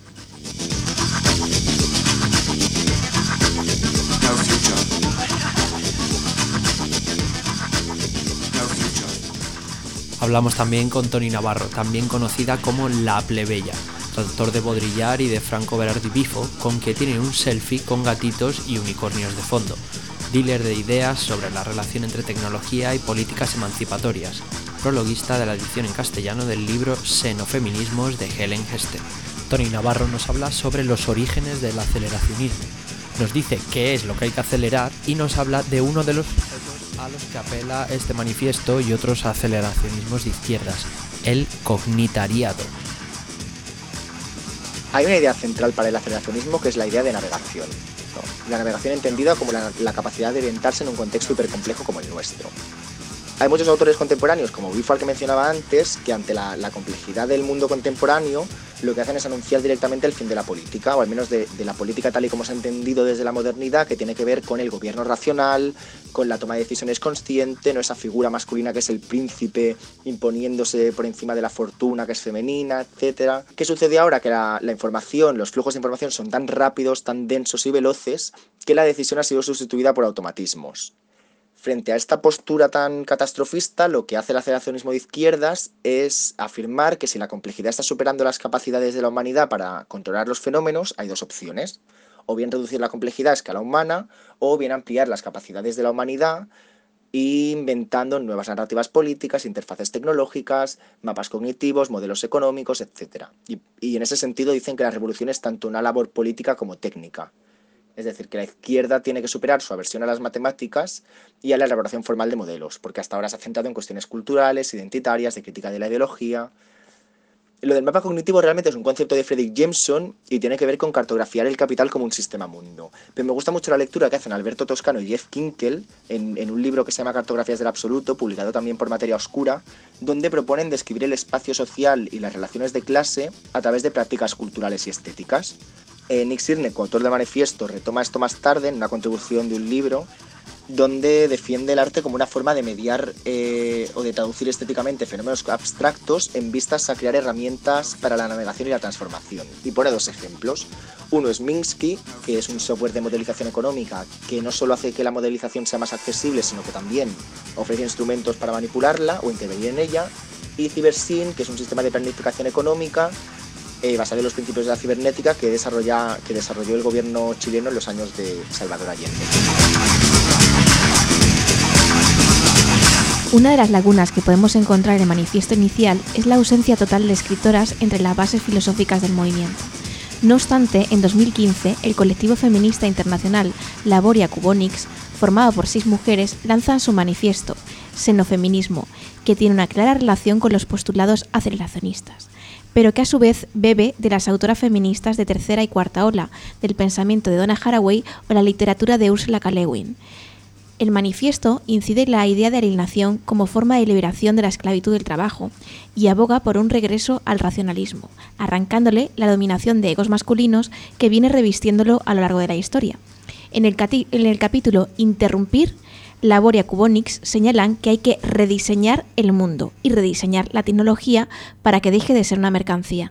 Hablamos también con Toni Navarro, también conocida como La Plebeya, traductor de Baudrillard y de Franco Berardi Bifo, con que tiene un selfie con gatitos y unicornios de fondo. Dealer de ideas sobre la relación entre tecnología y políticas emancipatorias. Prologuista de la edición en castellano del libro Xenofeminismos de Helen Hester. Toni Navarro nos habla sobre los orígenes del aceleracionismo. nos dice qué es lo que hay que acelerar y nos habla de uno de los sujetos a los que apela este manifiesto y otros aceleracionismos de izquierdas, el cognitariado. Hay una idea central para el aceleracionismo que es la idea de navegación, ¿no? La navegación entendida como la, la capacidad de orientarse en un contexto hipercomplejo como el nuestro. Hay muchos autores contemporáneos, como Bifal que mencionaba antes, que ante la, la complejidad del mundo contemporáneo lo que hacen es anunciar directamente el fin de la política, o al menos de, de la política tal y como se ha entendido desde la modernidad, que tiene que ver con el gobierno racional, con la toma de decisiones consciente, no esa figura masculina que es el príncipe imponiéndose por encima de la fortuna que es femenina, etcétera. ¿Qué sucede ahora? Que la, la información, los flujos de información son tan rápidos, tan densos y veloces, que la decisión ha sido sustituida por automatismos. Frente a esta postura tan catastrofista, lo que hace el aceleracionismo de izquierdas es afirmar que si la complejidad está superando las capacidades de la humanidad para controlar los fenómenos, hay dos opciones. O bien reducir la complejidad a escala humana, o bien ampliar las capacidades de la humanidad inventando nuevas narrativas políticas, interfaces tecnológicas, mapas cognitivos, modelos económicos, etcétera. Y, y en ese sentido dicen que la revolución es tanto una labor política como técnica. Es decir, que la izquierda tiene que superar su aversión a las matemáticas y a la elaboración formal de modelos, porque hasta ahora se ha centrado en cuestiones culturales, identitarias, de crítica de la ideología. Lo del mapa cognitivo realmente es un concepto de Fredric Jameson y tiene que ver con cartografiar el capital como un sistema mundo. Pero me gusta mucho la lectura que hacen Alberto Toscano y Jeff Kinkel en, en un libro que se llama Cartografías del Absoluto, publicado también por Materia Oscura, donde proponen describir el espacio social y las relaciones de clase a través de prácticas culturales y estéticas. Eh, Nick Sirne, coautor de Manifiesto, retoma esto más tarde en una contribución de un libro donde defiende el arte como una forma de mediar eh, o de traducir estéticamente fenómenos abstractos en vistas a crear herramientas para la navegación y la transformación. Y pone dos ejemplos. Uno es Minsky, que es un software de modelización económica que no solo hace que la modelización sea más accesible, sino que también ofrece instrumentos para manipularla o intervenir en ella. Y CyberSyn, que es un sistema de planificación económica Eh, basado en los principios de la cibernética que, desarrolla, que desarrolló el gobierno chileno en los años de Salvador Allende. Una de las lagunas que podemos encontrar en el manifiesto inicial es la ausencia total de escritoras entre las bases filosóficas del movimiento. No obstante, en dos mil quince, el colectivo feminista internacional Laboria Cubonics, formado por seis mujeres, lanzan su manifiesto, Xenofeminismo, que tiene una clara relación con los postulados aceleracionistas, pero que a su vez bebe de las autoras feministas de tercera y cuarta ola, del pensamiento de Donna Haraway o la literatura de Ursula K. Le Guin. El manifiesto incide en la idea de alienación como forma de liberación de la esclavitud del trabajo y aboga por un regreso al racionalismo, arrancándole la dominación de egos masculinos que viene revistiéndolo a lo largo de la historia. En el, cati- en el capítulo Interrumpir, Laboria Cubonics señalan que hay que rediseñar el mundo y rediseñar la tecnología para que deje de ser una mercancía.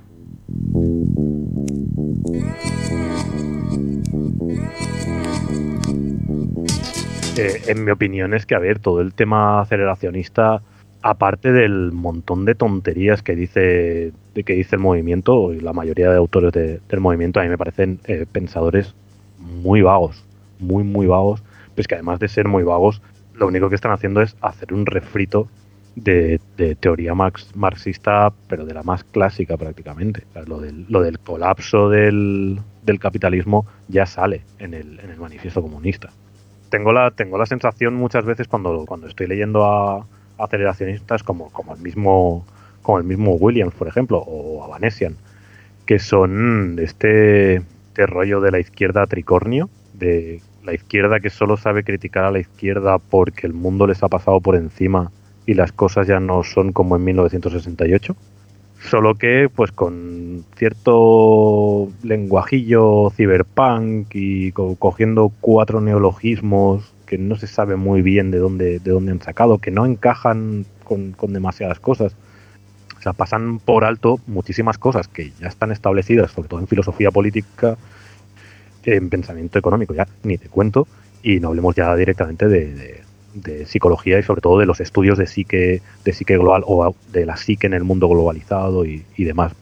Eh, en mi opinión es que, a ver, todo el tema aceleracionista, aparte del montón de tonterías que dice, de que dice el movimiento, y la mayoría de autores de, del movimiento, a mí me parecen eh, pensadores muy vagos, muy, muy vagos. Pues que además de ser muy vagos, lo único que están haciendo es hacer un refrito de, de teoría marx, marxista, pero de la más clásica prácticamente. O sea, lo, del, lo del colapso del, del capitalismo ya sale en el, en el manifiesto comunista. Tengo la, tengo la sensación muchas veces cuando, cuando estoy leyendo a, a aceleracionistas como, como, el mismo, como el mismo Williams, por ejemplo, o a Vanessian, que son este, este rollo de la izquierda tricornio, de la izquierda que solo sabe criticar a la izquierda porque el mundo les ha pasado por encima y las cosas ya no son como en mil novecientos sesenta y ocho, solo que pues con cierto lenguajillo cyberpunk y co- cogiendo cuatro neologismos que no se sabe muy bien de dónde, de dónde han sacado, que no encajan con, con demasiadas cosas. O sea, pasan por alto muchísimas cosas que ya están establecidas, sobre todo en filosofía política, en pensamiento económico, ya ni te cuento, y no hablemos ya directamente de, de, de psicología y sobre todo de los estudios de psique, de psique global o de la psique en el mundo globalizado y, y demás.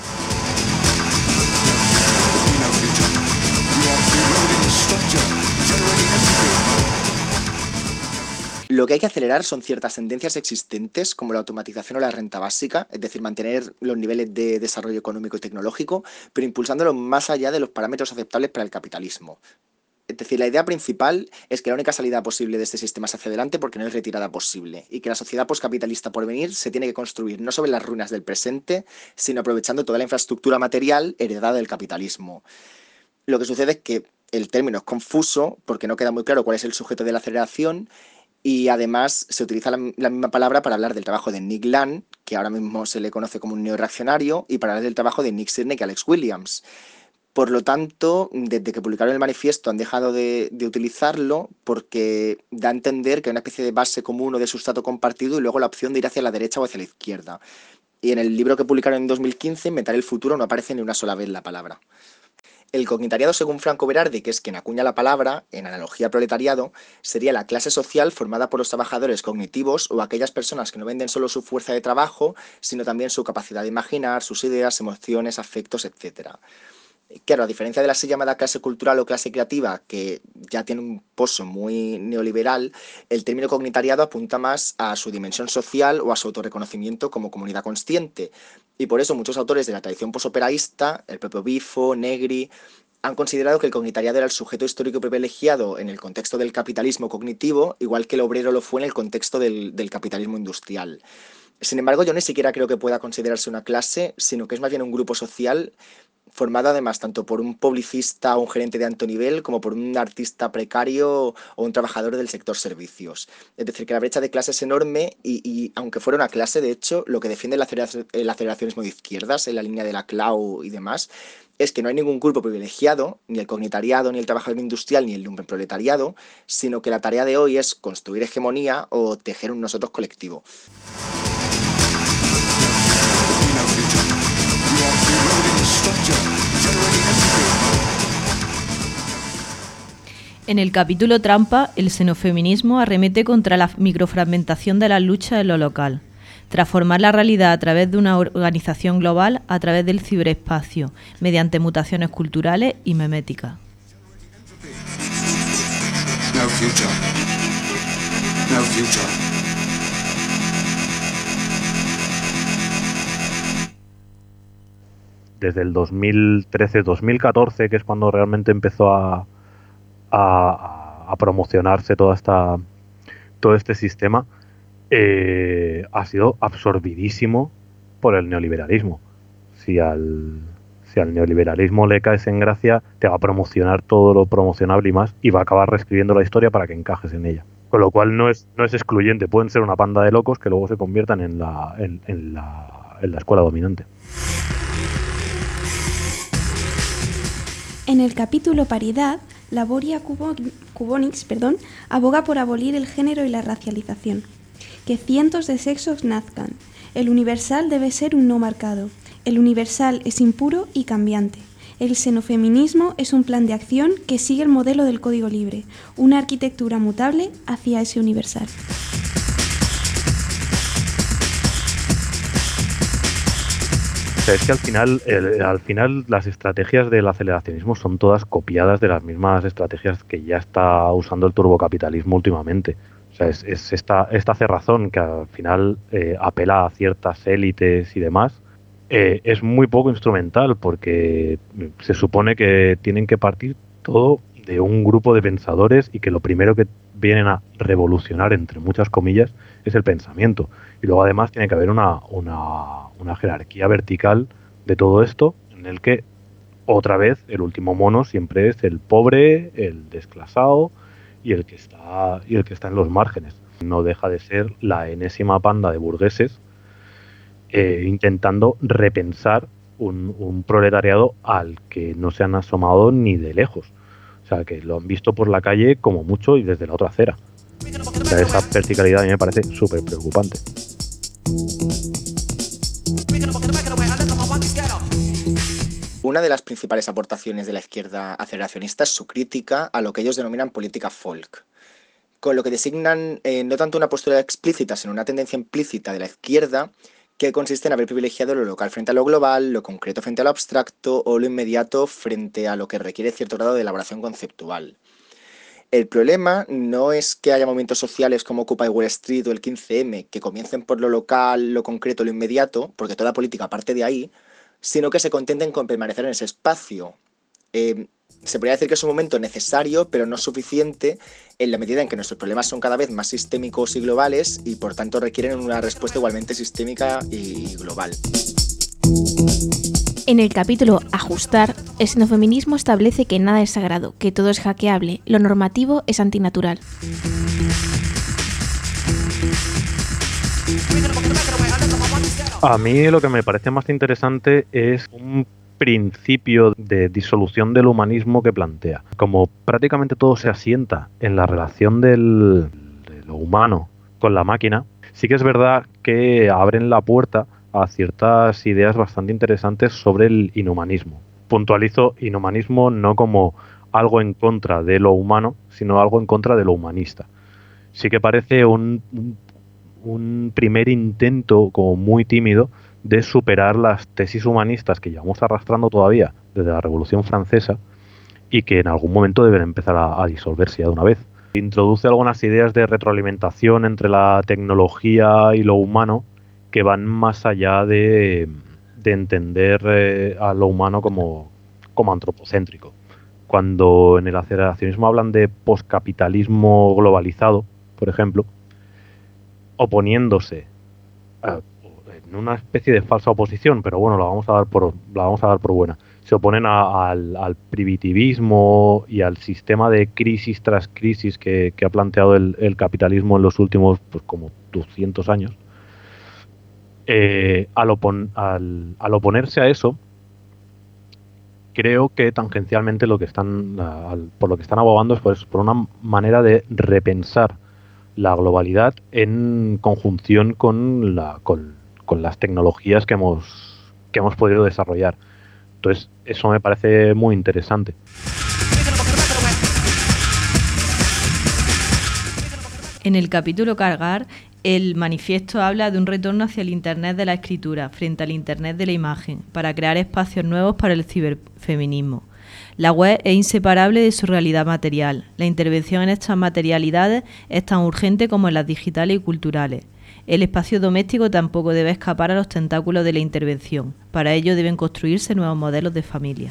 Lo que hay que acelerar son ciertas tendencias existentes, como la automatización o la renta básica, es decir, mantener los niveles de desarrollo económico y tecnológico, pero impulsándolo más allá de los parámetros aceptables para el capitalismo. Es decir, la idea principal es que la única salida posible de este sistema es hacia adelante porque no hay retirada posible y que la sociedad postcapitalista por venir se tiene que construir no sobre las ruinas del presente, sino aprovechando toda la infraestructura material heredada del capitalismo. Lo que sucede es que el término es confuso porque no queda muy claro cuál es el sujeto de la aceleración y además se utiliza la, la misma palabra para hablar del trabajo de Nick Land, que ahora mismo se le conoce como un neorreaccionario, y para hablar del trabajo de Nick Sirnick y Alex Williams. Por lo tanto, desde que publicaron el manifiesto han dejado de, de utilizarlo porque da a entender que hay una especie de base común o de sustrato compartido y luego la opción de ir hacia la derecha o hacia la izquierda. Y en el libro que publicaron en dos mil quince, Inventar el futuro, no aparece ni una sola vez la palabra. El cognitariado, según Franco Berardi, que es quien acuña la palabra, en analogía proletariado, sería la clase social formada por los trabajadores cognitivos o aquellas personas que no venden solo su fuerza de trabajo, sino también su capacidad de imaginar, sus ideas, emociones, afectos, etcétera. Claro, a diferencia de la así llamada clase cultural o clase creativa, que ya tiene un pozo muy neoliberal, el término cognitariado apunta más a su dimensión social o a su autorreconocimiento como comunidad consciente. Y por eso muchos autores de la tradición posoperaísta, el propio Bifo, Negri, han considerado que el cognitariado era el sujeto histórico privilegiado en el contexto del capitalismo cognitivo, igual que el obrero lo fue en el contexto del, del capitalismo industrial. Sin embargo, yo ni siquiera creo que pueda considerarse una clase, sino que es más bien un grupo social formado además tanto por un publicista o un gerente de alto nivel como por un artista precario o un trabajador del sector servicios. Es decir, que la brecha de clase es enorme y, y aunque fuera una clase, de hecho, lo que defiende el, acelerac el aceleracionismo de izquierdas en la línea de la Clau y demás es que no hay ningún grupo privilegiado, ni el cognitariado, ni el trabajador industrial, ni el lumpenproletariado, sino que la tarea de hoy es construir hegemonía o tejer un nosotros colectivo. En el capítulo Trampa, el xenofeminismo arremete contra la microfragmentación de las luchas en lo local, transformar la realidad a través de una organización global a través del ciberespacio, mediante mutaciones culturales y meméticas. No future. No future. Desde el dos mil trece dos mil catorce, que es cuando realmente empezó a, a, a promocionarse toda esta, todo este sistema, eh, ha sido absorbidísimo por el neoliberalismo. Si al, si al neoliberalismo le caes en gracia, te va a promocionar todo lo promocionable y más, y va a acabar reescribiendo la historia para que encajes en ella. Con lo cual no es, no es excluyente, pueden ser una panda de locos que luego se conviertan en la, en, en la, en la escuela dominante. En el capítulo Paridad, Laboria Cubonix perdón, aboga por abolir el género y la racialización. Que cientos de sexos nazcan. El universal debe ser un no marcado. El universal es impuro y cambiante. El xenofeminismo es un plan de acción que sigue el modelo del código libre, una arquitectura mutable hacia ese universal. O sea, es que al final, el, al final las estrategias del aceleracionismo son todas copiadas de las mismas estrategias que ya está usando el turbocapitalismo últimamente. O sea, es, es esta, esta cerrazón que al final eh, apela a ciertas élites y demás, eh, es muy poco instrumental porque se supone que tienen que partir todo de un grupo de pensadores y que lo primero que vienen a revolucionar, entre muchas comillas, es el pensamiento. Y luego además tiene que haber una, una, una jerarquía vertical de todo esto, en el que otra vez el último mono siempre es el pobre, el desclasado y el que está, y el que está en los márgenes. No deja de ser la enésima panda de burgueses eh, intentando repensar un, un proletariado al que no se han asomado ni de lejos. O sea, que lo han visto por la calle como mucho y desde la otra acera. O sea, esa verticalidad a mí me parece súper preocupante. Una de las principales aportaciones de la izquierda aceleracionista es su crítica a lo que ellos denominan política folk, con lo que designan eh, no tanto una postura explícita, sino una tendencia implícita de la izquierda que consiste en haber privilegiado lo local frente a lo global, lo concreto frente a lo abstracto o lo inmediato frente a lo que requiere cierto grado de elaboración conceptual. El problema no es que haya movimientos sociales como Occupy Wall Street o el quince eme que comiencen por lo local, lo concreto, lo inmediato, porque toda política parte de ahí, sino que se contenten con permanecer en ese espacio. Eh, se podría decir que es un momento necesario, pero no suficiente en la medida en que nuestros problemas son cada vez más sistémicos y globales y por tanto requieren una respuesta igualmente sistémica y global. En el capítulo Ajustar, el xenofeminismo establece que nada es sagrado, que todo es hackeable, lo normativo es antinatural. A mí lo que me parece más interesante es un principio de disolución del humanismo que plantea. Como prácticamente todo se asienta en la relación del, de lo humano con la máquina, sí que es verdad que abren la puerta a ciertas ideas bastante interesantes sobre el inhumanismo. Puntualizo inhumanismo no como algo en contra de lo humano, sino algo en contra de lo humanista. Sí que parece un, un, un primer intento como muy tímido de superar las tesis humanistas que llevamos arrastrando todavía desde la Revolución Francesa y que en algún momento deben empezar a, a disolverse ya de una vez. Introduce algunas ideas de retroalimentación entre la tecnología y lo humano que van más allá de, de entender eh, a lo humano como, como antropocéntrico. Cuando en el aceleracionismo hablan de poscapitalismo globalizado, por ejemplo, oponiéndose a, en una especie de falsa oposición, pero bueno, la vamos a dar por, la vamos a dar por buena. Se oponen a, al, al primitivismo y al sistema de crisis tras crisis que, que ha planteado el, el capitalismo en los últimos, pues como doscientos años. Eh, al, opon, al, al oponerse a eso, creo que tangencialmente lo que están, al, por lo que están abogando es pues, por una manera de repensar la globalidad en conjunción con, la, con, con las tecnologías que hemos, que hemos podido desarrollar. Entonces, eso me parece muy interesante. En el capítulo Cargar, el manifiesto habla de un retorno hacia el Internet de la escritura frente al Internet de la imagen, para crear espacios nuevos para el ciberfeminismo. La web es inseparable de su realidad material. La intervención en estas materialidades es tan urgente como en las digitales y culturales. El espacio doméstico tampoco debe escapar a los tentáculos de la intervención. Para ello deben construirse nuevos modelos de familia.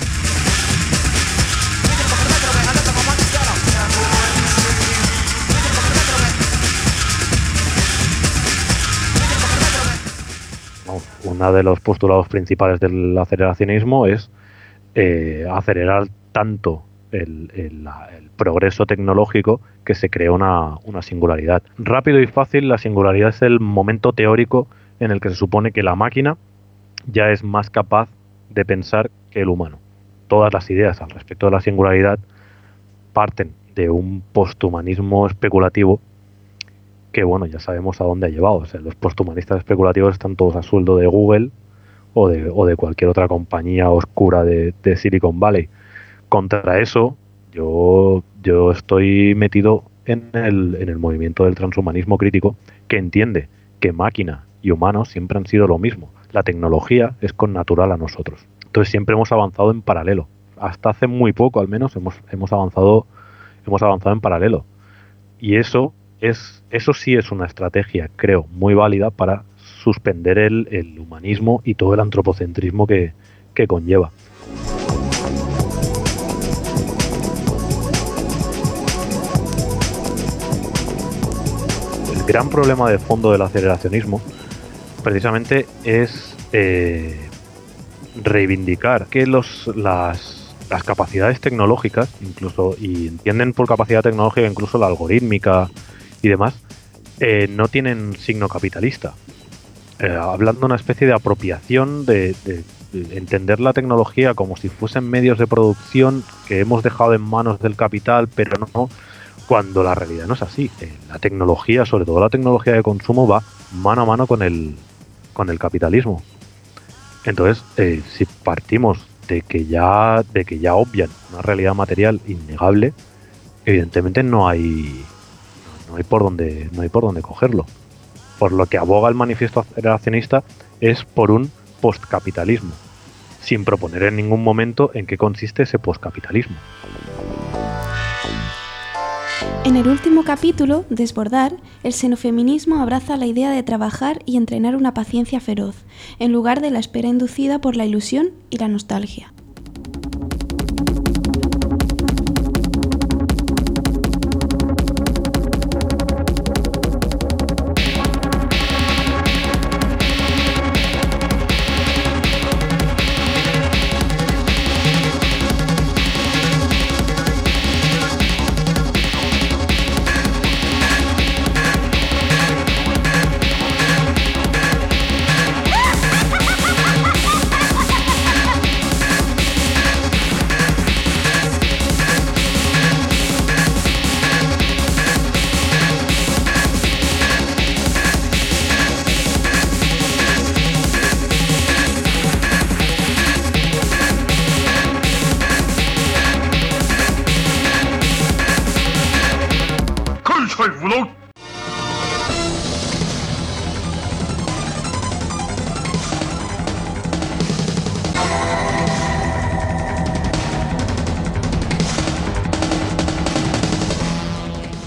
Uno de los postulados principales del aceleracionismo es eh, acelerar tanto el, el, el progreso tecnológico que se crea una, una singularidad. Rápido y fácil, la singularidad es el momento teórico en el que se supone que la máquina ya es más capaz de pensar que el humano. Todas las ideas al respecto de la singularidad parten de un posthumanismo especulativo que, bueno, ya sabemos a dónde ha llevado. O sea, los posthumanistas especulativos están todos a sueldo de Google o de, o de cualquier otra compañía oscura de, de Silicon Valley. Contra eso, yo, yo estoy metido en el, en el movimiento del transhumanismo crítico, que entiende que máquina y humano siempre han sido lo mismo. La tecnología es connatural a nosotros. Entonces siempre hemos avanzado en paralelo. Hasta hace muy poco, al menos, hemos, hemos avanzado, hemos avanzado en paralelo. Y eso es, eso sí es una estrategia, creo, muy válida para suspender el, el humanismo y todo el antropocentrismo que, que conlleva. El gran problema de fondo del aceleracionismo precisamente es eh, reivindicar que los, las, las capacidades tecnológicas, incluso, y entienden por capacidad tecnológica incluso la algorítmica y demás, eh, no tienen signo capitalista. Eh, hablando de una especie de apropiación de, de, de entender la tecnología como si fuesen medios de producción que hemos dejado en manos del capital, pero no, cuando la realidad no es así. Eh, la tecnología, sobre todo la tecnología de consumo, va mano a mano con el, con el capitalismo. Entonces, eh, si partimos de que ya de que ya obvian una realidad material innegable, evidentemente no hay no hay por dónde no hay por dónde cogerlo. Por lo que aboga el manifiesto aceleracionista es por un postcapitalismo, sin proponer en ningún momento en qué consiste ese postcapitalismo. En el último capítulo, Desbordar, el xenofeminismo abraza la idea de trabajar y entrenar una paciencia feroz, en lugar de la espera inducida por la ilusión y la nostalgia.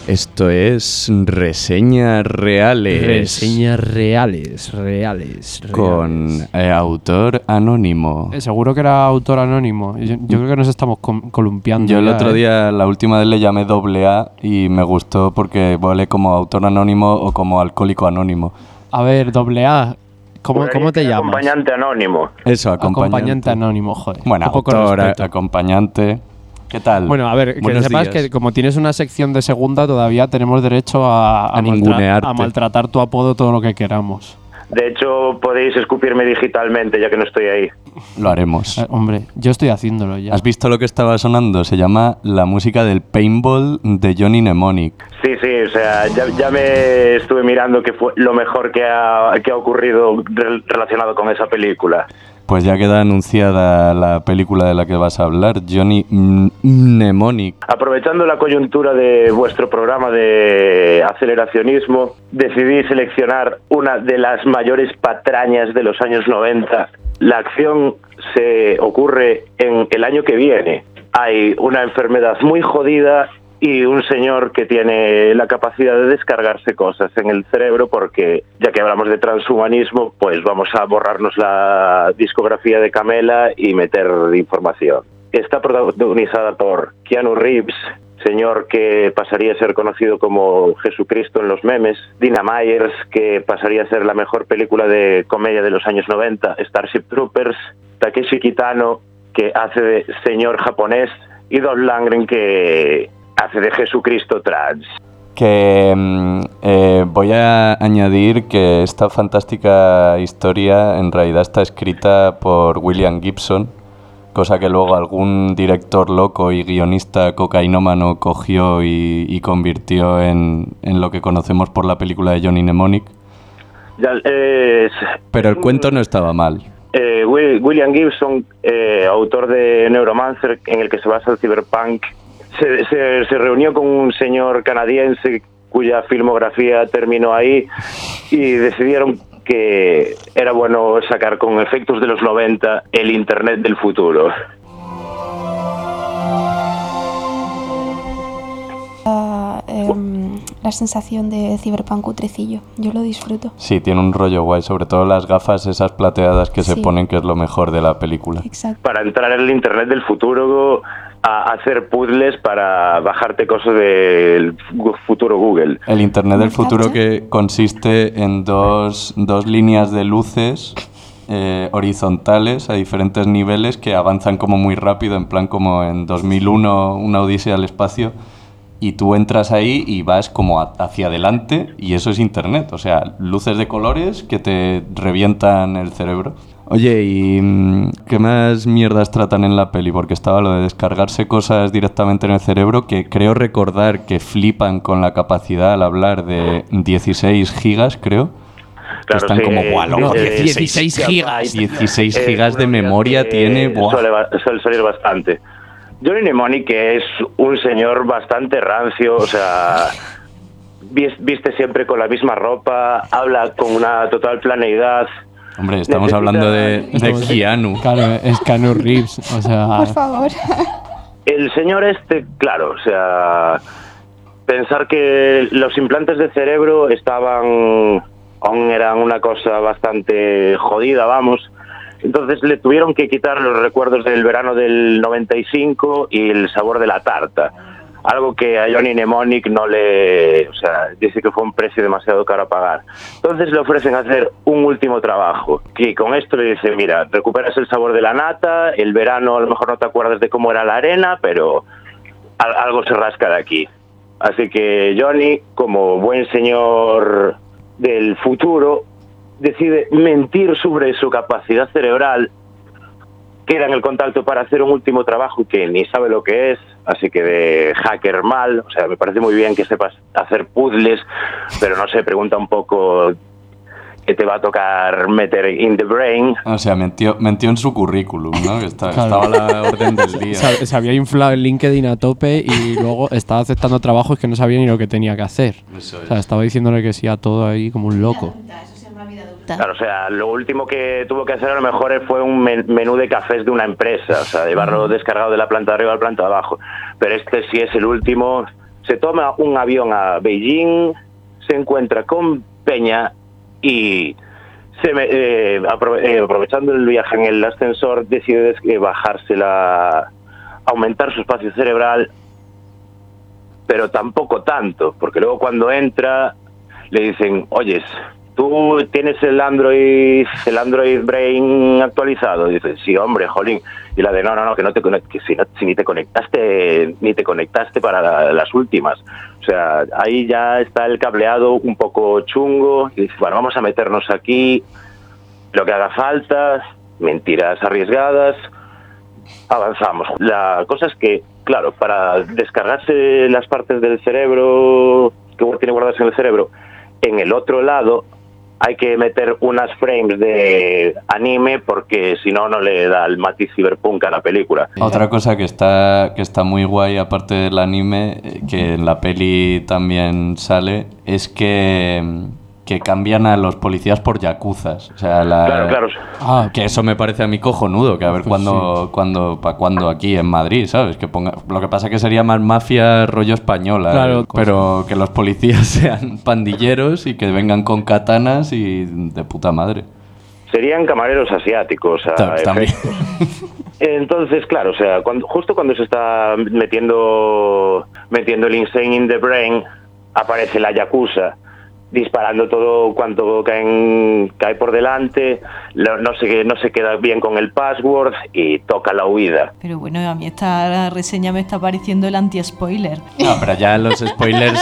Esto es Reseñas Reales. Reseñas reales, reales, reales. Con eh, autor anónimo. Eh, seguro que era autor anónimo. Yo, yo creo que nos estamos com- columpiando. Yo el ya, otro ¿eh? día, la última vez le llamé doble A y me gustó porque vale como autor anónimo o como alcohólico anónimo. A ver, doble A. ¿Cómo, ¿cómo te llamas? Acompañante anónimo. Eso, acompañante. Acompañante anónimo, joder. Bueno, Un poco autor, respeto. acompañante. ¿Qué tal? Bueno, a ver, que Buenos sepas días. que como tienes una sección de segunda, todavía tenemos derecho a, A maltra- ningunearte. a maltratar tu apodo todo lo que queramos. De hecho, podéis escupirme digitalmente, ya que no estoy ahí. Lo haremos. Eh, hombre, yo estoy haciéndolo ya. ¿Has visto lo que estaba sonando? Se llama la música del paintball de Johnny Mnemonic. Sí, sí, o sea, ya, ya me estuve mirando que fue lo mejor que ha, que ha ocurrido re- relacionado con esa película. Pues ya queda anunciada la película de la que vas a hablar, Johnny M- Mnemonic. Aprovechando la coyuntura de vuestro programa de aceleracionismo, decidí seleccionar una de las mayores patrañas de los años noventa. La acción se ocurre en el año que viene. Hay una enfermedad muy jodida y un señor que tiene la capacidad de descargarse cosas en el cerebro porque, ya que hablamos de transhumanismo, pues vamos a borrarnos la discografía de Camela y meter información. Está protagonizada por Keanu Reeves, señor que pasaría a ser conocido como Jesucristo en los memes, Dina Myers, que pasaría a ser la mejor película de comedia de los años noventa, Starship Troopers, Takeshi Kitano, que hace de señor japonés, y Dolph Lundgren, que hace de Jesucristo trans. Que mm, eh, voy a añadir que esta fantástica historia en realidad está escrita por William Gibson, cosa que luego algún director loco y guionista cocainómano cogió y, y convirtió en, en lo que conocemos por la película de Johnny Mnemonic. Ya, eh, Pero el cuento no estaba mal. eh, Will- William Gibson, eh, autor de Neuromancer, en el que se basa el cyberpunk, se, se, se reunió con un señor canadiense cuya filmografía terminó ahí y decidieron que era bueno sacar con efectos de los noventa el Internet del futuro. La, em, la sensación de Cyberpunk cutrecillo, yo lo disfruto. Sí, tiene un rollo guay, sobre todo las gafas esas plateadas que se Sí. ponen, que es lo mejor de la película. Exacto. Para entrar en el Internet del futuro, a hacer puzzles para bajarte cosas del futuro Google. El Internet del futuro que consiste en dos, dos líneas de luces eh, horizontales a diferentes niveles que avanzan como muy rápido, en plan como en dos mil uno, una odisea al espacio, y tú entras ahí y vas como a- hacia adelante y eso es Internet, o sea, luces de colores que te revientan el cerebro. Oye, ¿y mm, qué más mierdas tratan en la peli? Porque estaba lo de descargarse cosas directamente en el cerebro, que creo recordar que flipan con la capacidad al hablar de dieciséis gigas, creo. Que Claro, están sí, como, guau, loco, eh, dieciséis gigas. dieciséis Eh, gigas de una memoria que tiene, buah. Suele, ba- suele salir bastante. Johnny Mnemonic, que es un señor bastante rancio, o sea, vis- viste siempre con la misma ropa, habla con una total planeidad. Hombre, estamos Necesita- hablando de, de Estamos- Keanu. Claro, es Keanu Reeves, o sea... Por favor. El señor este, claro, o sea, pensar que los implantes de cerebro estaban, aún eran una cosa bastante jodida, vamos. Entonces le tuvieron que quitar los recuerdos del verano del noventa y cinco y el sabor de la tarta. Algo que a Johnny Mnemonic no le... O sea, dice que fue un precio demasiado caro a pagar. Entonces le ofrecen hacer un último trabajo. Y con esto le dicen, mira, recuperas el sabor de la nata, el verano a lo mejor no te acuerdas de cómo era la arena, pero al- algo se rasca de aquí. Así que Johnny, como buen señor del futuro, decide mentir sobre su capacidad cerebral, queda en el contacto para hacer un último trabajo que ni sabe lo que es, así que de hacker mal. O sea, me parece muy bien que sepas hacer puzzles, pero no sé, pregunta un poco qué te va a tocar meter in the brain. O sea, mentió, mentió en su currículum, ¿no? Que está- Claro. estaba a la orden del día. Se, se había inflado el LinkedIn a tope y luego estaba aceptando trabajos que no sabía ni lo que tenía que hacer. Eso O sea, estaba diciéndole que sí a todo ahí como un loco. Claro, o sea, lo último que tuvo que hacer a lo mejor fue un men- menú de cafés de una empresa, o sea, llevarlo descargado de la planta de arriba a la planta de abajo. Pero este sí es el último, se toma un avión a Beijing, se encuentra con Peña y se me, eh, aprove- eh, aprovechando el viaje en el ascensor decide des- bajarse la, aumentar su espacio cerebral, pero tampoco tanto, porque luego cuando entra le dicen, oyes, ¿tú tienes el Android el Android Brain actualizado? Y dice, sí, hombre, jolín. Y la de, no, no, no, que no te conect- que si, no, si ni te conectaste, ni te conectaste para la- las últimas. O sea, ahí ya está el cableado un poco chungo. Y dice, bueno, vamos a meternos aquí, lo que haga falta, mentiras arriesgadas, avanzamos. La cosa es que, claro, para descargarse las partes del cerebro que tiene guardadas en el cerebro, en el otro lado hay que meter unas frames de anime porque si no, no le da el matiz cyberpunk a la película. Otra cosa que está, que está muy guay, aparte del anime, eh, que en la peli también sale, es que, que cambian a los policías por yakuzas. O sea, la, Claro, claro. Ah, que eso me parece a mí cojonudo, que a ver cuándo, cuándo, pa' cuándo aquí en Madrid, ¿sabes? Que ponga, lo que pasa que sería más mafia rollo española, Claro, eh, pero que los policías sean pandilleros y que vengan con katanas y de puta madre. Serían camareros asiáticos a Ta- también. efecto. Entonces, claro, o sea, cuando, justo cuando se está metiendo metiendo el Insane in the Brain, aparece la Yakuza disparando todo cuanto caen, cae por delante, lo- no se, no se queda bien con el password y toca la huida. Pero bueno, a mí esta reseña me está pareciendo el anti-spoiler. No, pero ya los spoilers...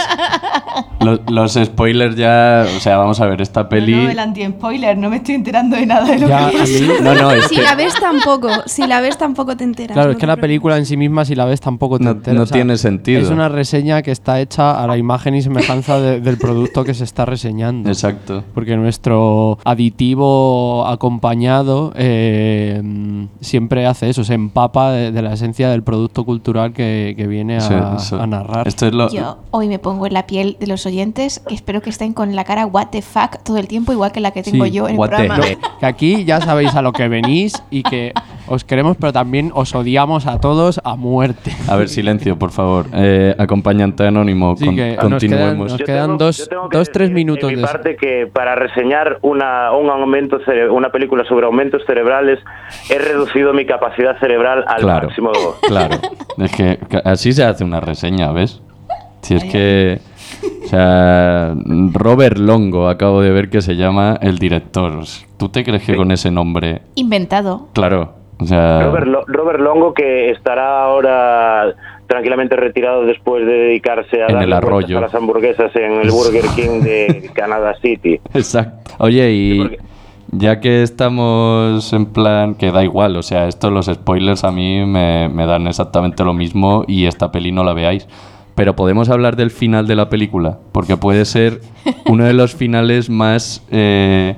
los, los spoilers ya... O sea, vamos a ver, esta peli... No, el anti-spoiler, no me estoy enterando de nada de lo Ya, que a es. mí- no, no, es Si que... la ves tampoco, si la ves tampoco te enteras. Claro, no es que te la preocupes. película en sí misma, si la ves, tampoco te No- enteras. no tiene sentido. Es una reseña que está hecha a la imagen y semejanza de- del producto que se está reseñando. Exacto. Porque nuestro aditivo acompañado eh, siempre hace eso, se empapa de, de la esencia del producto cultural que, que viene a, Sí, eso- a narrar. Esto es lo... Yo hoy me pongo en la piel de los oyentes, que espero que estén con la cara what the fuck todo el tiempo, igual que la que tengo Sí, yo en el what the programa. heck. Que aquí ya sabéis a lo que venís y que os queremos, pero también os odiamos a todos a muerte. A ver, silencio, por favor. Eh, acompañante anónimo, Sí, con- que nos quedan, continuemos. nos Yo quedan tengo- dos, yo tengo que dos tres decir, minutos en mi de parte, que para reseñar una, un aumento cere- una película sobre aumentos cerebrales he reducido mi capacidad cerebral al Claro, máximo. claro. Es que ca- así se hace una reseña, ¿ves? Si es que... O sea, Robert Longo, acabo de ver que se llama el director. ¿Tú te crees que con ese nombre... Inventado. Claro, o sea... Robert, Lo- Robert Longo, que estará ahora tranquilamente retirado después de dedicarse a En darle el arroyo. vueltas a las hamburguesas en el Burger King de Canada City. Exacto. Oye, y ya que estamos en plan, que da igual, o sea, esto, los spoilers a mí me, me dan exactamente lo mismo y esta peli no la veáis. Pero podemos hablar del final de la película, porque puede ser uno de los finales más eh,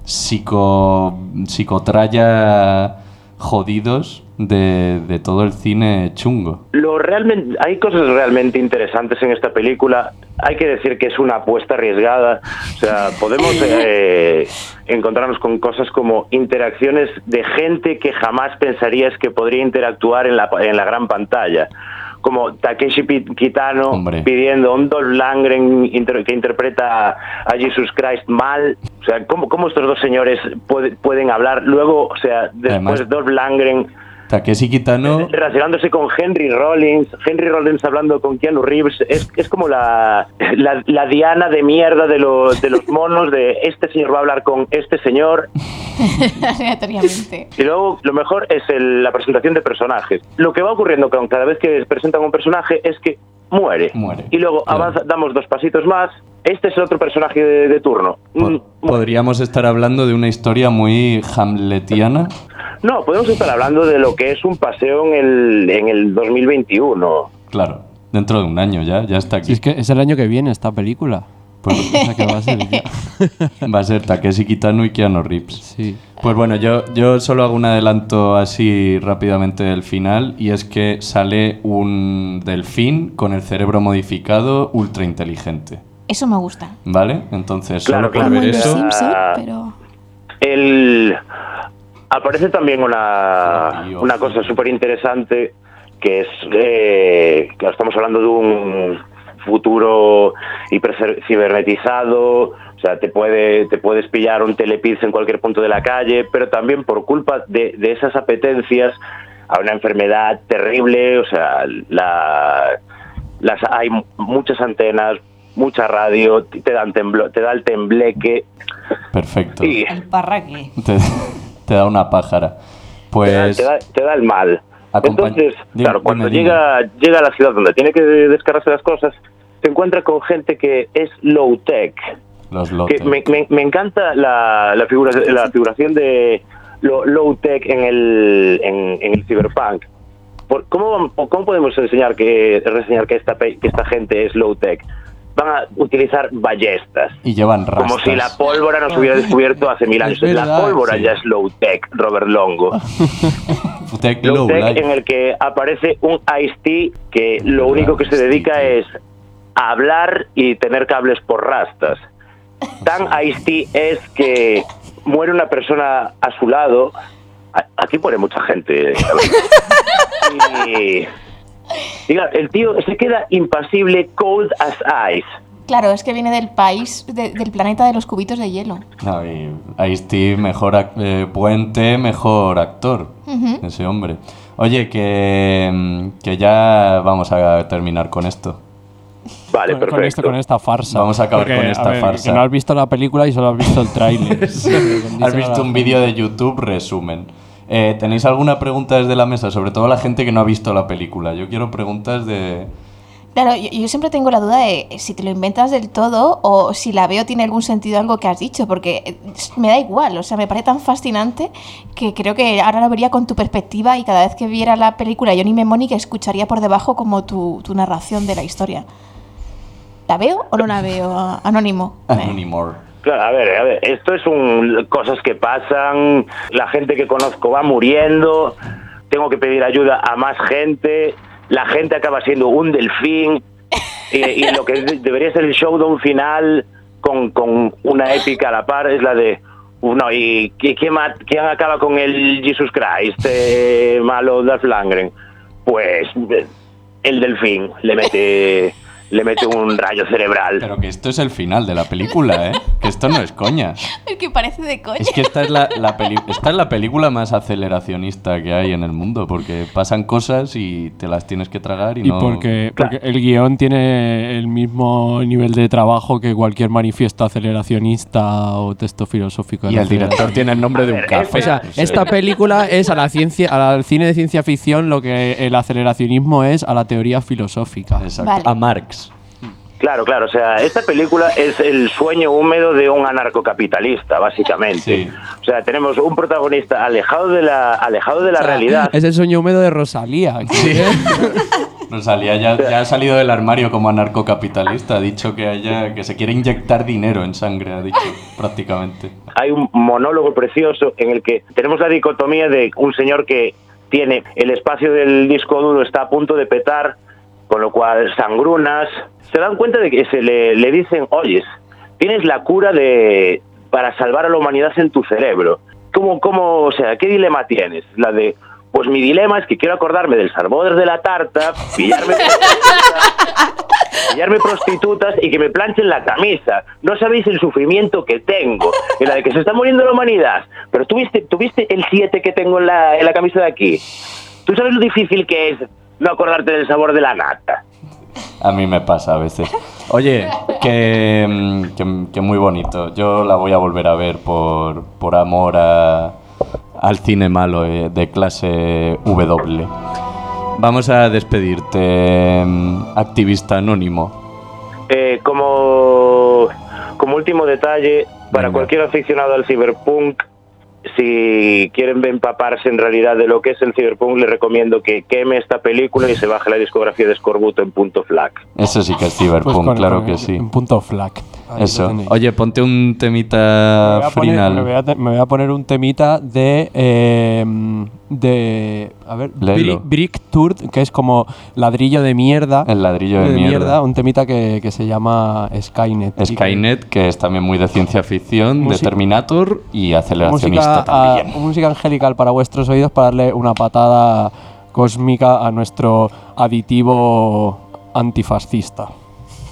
psico, psicotraya jodidos de, de todo el cine chungo. Lo realmente, hay cosas realmente interesantes en esta película. Hay que decir que es una apuesta arriesgada. O sea, podemos eh, encontrarnos con cosas como interacciones de gente que jamás pensarías que podría interactuar en la, en la gran pantalla. Como Takeshi Pi- Kitano Hombre. pidiendo un Dolph Lundgren inter- que interpreta a Jesus Christ mal. O sea, ¿cómo, cómo estos dos señores puede- pueden hablar? Luego, o sea, después Además- Dolph Lundgren Takeshi Kitano... relacionándose con Henry Rollins, Henry Rollins hablando con Keanu Reeves, es, es como la, la, la Diana de mierda de los, de los monos, de este señor va a hablar con este señor. Aleatoriamente. Y luego lo mejor es el- la presentación de personajes. Lo que va ocurriendo con cada vez que presentan un personaje es que muere. Muere. Y luego Claro. avanza, damos dos pasitos más. Este es el otro personaje de, de turno. Mm, Podríamos estar hablando de una historia muy hamletiana. No, podemos estar hablando de lo que es un paseo en el, en el dos mil veintiuno. Claro, dentro de un año ya, ya está aquí. Si es que es el año que viene esta película. Pues, O sea, que va a ser ya. va a ser Takeshi Kitano y Keanu Reeves. Sí. Pues bueno, yo, yo solo hago un adelanto así rápidamente del final, y es que sale un delfín con el cerebro modificado ultra inteligente. Eso me gusta. ¿Vale? Entonces, Claro, solo por claro, ver es que- eso... Simpson, Ah. pero... El... Aparece también una, una cosa súper interesante, que es eh, que estamos hablando de un futuro hiper cibernetizado, o sea, te puede te puedes pillar un telepizza en cualquier punto de la calle, pero también por culpa de, de esas apetencias a una enfermedad terrible, o sea, la, las hay muchas antenas, mucha radio, te dan temblo, te da el tembleque. Perfecto. Y El parraque. Te, te da una pájara. Pues te, da, te, da, te da el mal. Acompañ- Entonces, dime, claro, cuando dime, llega llega a la ciudad donde tiene que descargarse las cosas, se encuentra con gente que es low tech. los low Que me, me, me encanta la, la, figura, la figuración de lo, low tech en el en, en el cyberpunk. Por, ¿cómo, ¿Cómo podemos enseñar que reseñar que esta pe- que esta gente es low tech? Van a utilizar ballestas. Y llevan rastas. Como si la pólvora nos hubiera descubierto hace mil años. Es verdad, la pólvora sí. ya es low tech, Robert Longo. Tech Low low tech life. en el que aparece un Ice-T que lo único que se dedica es a hablar y tener cables por rastas. Tan Ice-T es que muere una persona a su lado. A- Aquí pone mucha gente. Y, diga, el tío se queda impasible, cold as ice. Claro, es que viene del país, de- del planeta de los cubitos de hielo. No, y Ice-T, mejor ac- eh, puente, mejor actor. Ujú. Ese hombre. Oye, que, mm, que ya vamos a terminar con esto. Vale, con, con esto, con esta farsa. Vamos a acabar Porque, con esta a ver, farsa. Que no has visto la película y solo has visto el tráiler. Has visto un vídeo de YouTube, resumen. Eh, ¿Tenéis alguna pregunta desde la mesa? Sobre todo la gente que no ha visto la película. Yo quiero preguntas de... Claro, yo, yo siempre tengo la duda de si te lo inventas del todo o si la veo tiene algún sentido algo que has dicho, porque eh, me da igual, o sea, me parece tan fascinante que creo que ahora lo vería con tu perspectiva y cada vez que viera la película Johnny Mnemonic escucharía por debajo como tu, tu narración de la historia. ¿La veo o no la veo, a- Anónimo? Anymore. Claro, a ver, a ver, esto es un cosas que pasan, la gente que conozco va muriendo, tengo que pedir ayuda a más gente, la gente acaba siendo un delfín, y, y lo que de- debería ser el showdown final con, con una épica a la par es la de, uh, no, ¿y qui- quién, ma- quién acaba con el Jesus Christ, eh, malo Dolph Lundgren? Pues eh, el delfín le mete... le mete un rayo cerebral. Pero que esto es el final de la película, ¿eh? Que esto no es coña. El que parece de coña. Es que esta es la, la peli- esta es la película más aceleracionista que hay en el mundo, porque pasan cosas y te las tienes que tragar y, Y no... porque, porque el guión tiene el mismo nivel de trabajo que cualquier manifiesto aceleracionista o texto filosófico. Y el director tiene el nombre de un café. O sea, esta película es a la ciencia, al cine de ciencia ficción lo que el aceleracionismo es a la teoría filosófica. Exacto. Vale. A Marx. Claro, claro, o sea, esta película es el sueño húmedo de un anarcocapitalista, básicamente. Sí. O sea, tenemos un protagonista alejado de la alejado de la O sea, realidad. Es el sueño húmedo de Rosalía. Rosalía ya, ya ha salido del armario como anarcocapitalista, ha dicho que, haya, que se quiere inyectar dinero en sangre, ha dicho prácticamente. Hay un monólogo precioso en el que tenemos la dicotomía de un señor que tiene el espacio del disco duro está a punto de petar, con lo cual sangrunas. Se dan cuenta de que se le, le dicen, oyes, tienes la cura de para salvar a la humanidad en tu cerebro. ¿Cómo, cómo, o sea, qué dilema tienes? La de, pues mi dilema es que quiero acordarme del Salvador de la tarta, pillarme prostitutas, pillarme prostitutas y que me planchen la camisa. No sabéis el sufrimiento que tengo, en la de que se está muriendo la humanidad. Pero tuviste, tuviste el siete que tengo en la, en la camisa de aquí. ¿Tú sabes lo difícil que es no acordarte del sabor de la nata? A mí me pasa a veces. Oye, que, mm, que, que muy bonito. Yo la voy a volver a ver por, por amor a, al cine malo eh, de clase W. Vamos a despedirte, mm, activista anónimo. Eh, como, como último detalle, para Venga. cualquier aficionado al cyberpunk, si quieren empaparse en realidad de lo que es el cyberpunk, les recomiendo que queme esta película y se baje la discografía de Escorbuto en punto flac. Eso sí que es cyberpunk, Pues con- claro con- que sí. En punto flac. Ahí lo Eso. tenéis. Oye, ponte un Me temita voy a poner- final. me, voy a, te- me voy a poner un temita de. eh, de. A ver. Léelo. Brick, Brick Turd, que es como ladrillo de mierda. El ladrillo de mierda. Un temita que, que se llama Skynet. Skynet, que es también muy de ciencia ficción, de Música- Terminator y aceleracionista Música, también. a- música angelical para vuestros oídos para darle una patada cósmica a nuestro aditivo antifascista.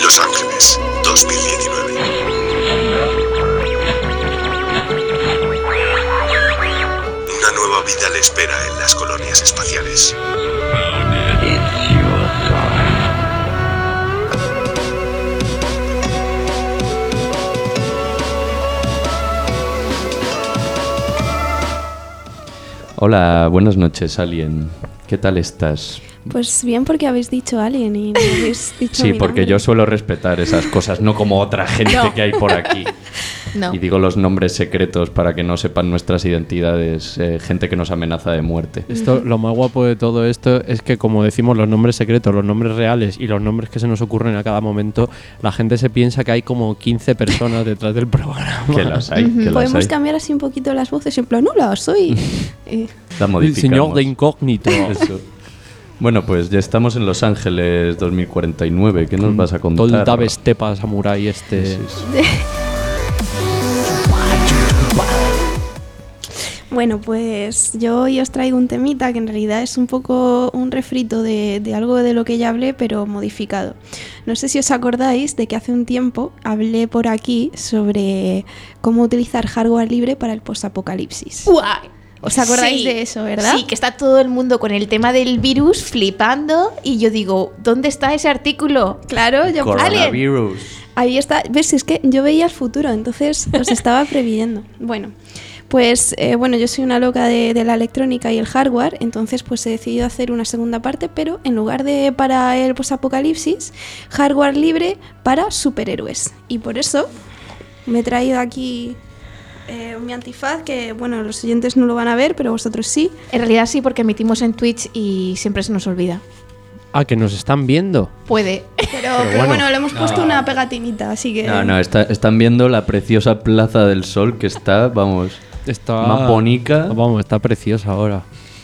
Los Ángeles, dos mil diecinueve. Una nueva vida le espera en las colonias espaciales. Hola, buenas noches, Alien. ¿Qué tal estás? Pues bien, porque habéis dicho Alien y no habéis dicho Sí, mi porque nombre. yo suelo respetar esas cosas, no como otra gente No. que hay por aquí. No. Y digo los nombres secretos para que no sepan nuestras identidades, eh, gente que nos amenaza de muerte. Esto, lo más guapo de todo esto es que, como decimos, los nombres secretos, los nombres reales y los nombres que se nos ocurren a cada momento, la gente se piensa que hay como quince personas detrás del programa. Que las hay, Ujú. que las Podemos hay. cambiar así un poquito las voces, en plan, hola, soy... eh, La El modificamos. señor de incógnito. Eso. Bueno, pues ya estamos en Los Ángeles dos mil cuarenta y nueve. ¿Qué nos Con vas a contar? Todo el Dave Stepa Samurai este. Sí, sí. Bueno, pues yo hoy os traigo un temita que en realidad es un poco un refrito de, de algo de lo que ya hablé, pero modificado. No sé si os acordáis de que hace un tiempo hablé por aquí sobre cómo utilizar hardware libre para el postapocalipsis. ¡Guay! ¿Os acordáis Sí, de eso, verdad? Sí, que está todo el mundo con el tema del virus flipando y yo digo, ¿dónde está ese artículo? Claro, yo Coronavirus. Ahí está. ¿Ves? Es que yo veía el futuro, entonces os estaba previendo. Bueno, pues eh, bueno, yo soy una loca de, de la electrónica y el hardware, entonces pues he decidido hacer una segunda parte, pero en lugar de para el posapocalipsis, hardware libre para superhéroes. Y por eso me he traído aquí eh, mi antifaz, que bueno, los oyentes no lo van a ver, pero vosotros sí. En realidad sí, porque emitimos en Twitch y siempre se nos olvida. Ah, que nos están viendo. Puede. Pero, pero bueno. bueno, le hemos puesto No. una pegatinita, así que... No, no, está- están viendo la preciosa Plaza del Sol que está, vamos, Está. más bonita. Vamos, está preciosa ahora.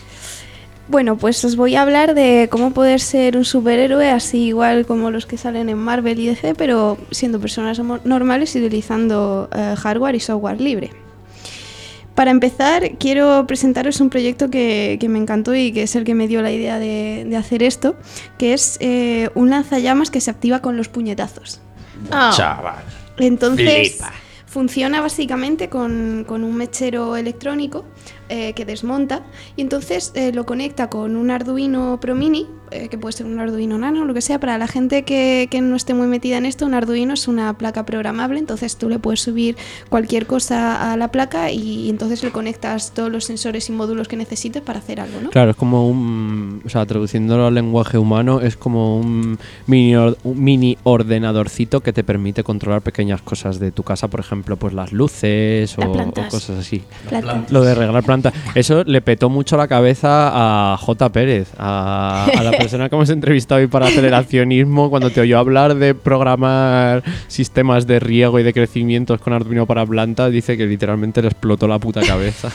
Bueno, pues os voy a hablar de cómo poder ser un superhéroe así igual como los que salen en Marvel y D C, pero siendo personas mo- normales y utilizando eh, hardware y software libre. Para empezar, quiero presentaros un proyecto que, que me encantó y que es el que me dio la idea de, de hacer esto, que es eh, un lanzallamas que se activa con los puñetazos. Ah. Chaval. Entonces, Flipa. funciona básicamente con, con un mechero electrónico eh, que desmonta y entonces eh, lo conecta con un Arduino Pro Mini, eh, que puede ser un Arduino Nano, lo que sea. Para la gente que, que no esté muy metida en esto, un Arduino es una placa programable, entonces tú le puedes subir cualquier cosa a la placa y, entonces le conectas todos los sensores y módulos que necesites para hacer algo, ¿no? Claro, es como un. O sea, traduciéndolo al lenguaje humano, es como un mini, or- un mini ordenadorcito que te permite controlar pequeñas cosas de tu casa, por ejemplo, pues las luces o, Las o plantas. cosas así. Plantas. Lo de regalar plantas. Eso le petó mucho la cabeza a J. Pérez, a, a la persona que hemos entrevistado hoy para aceleracionismo, cuando te oyó hablar de programar sistemas de riego y de crecimientos con Arduino para plantas, dice que literalmente le explotó la puta cabeza.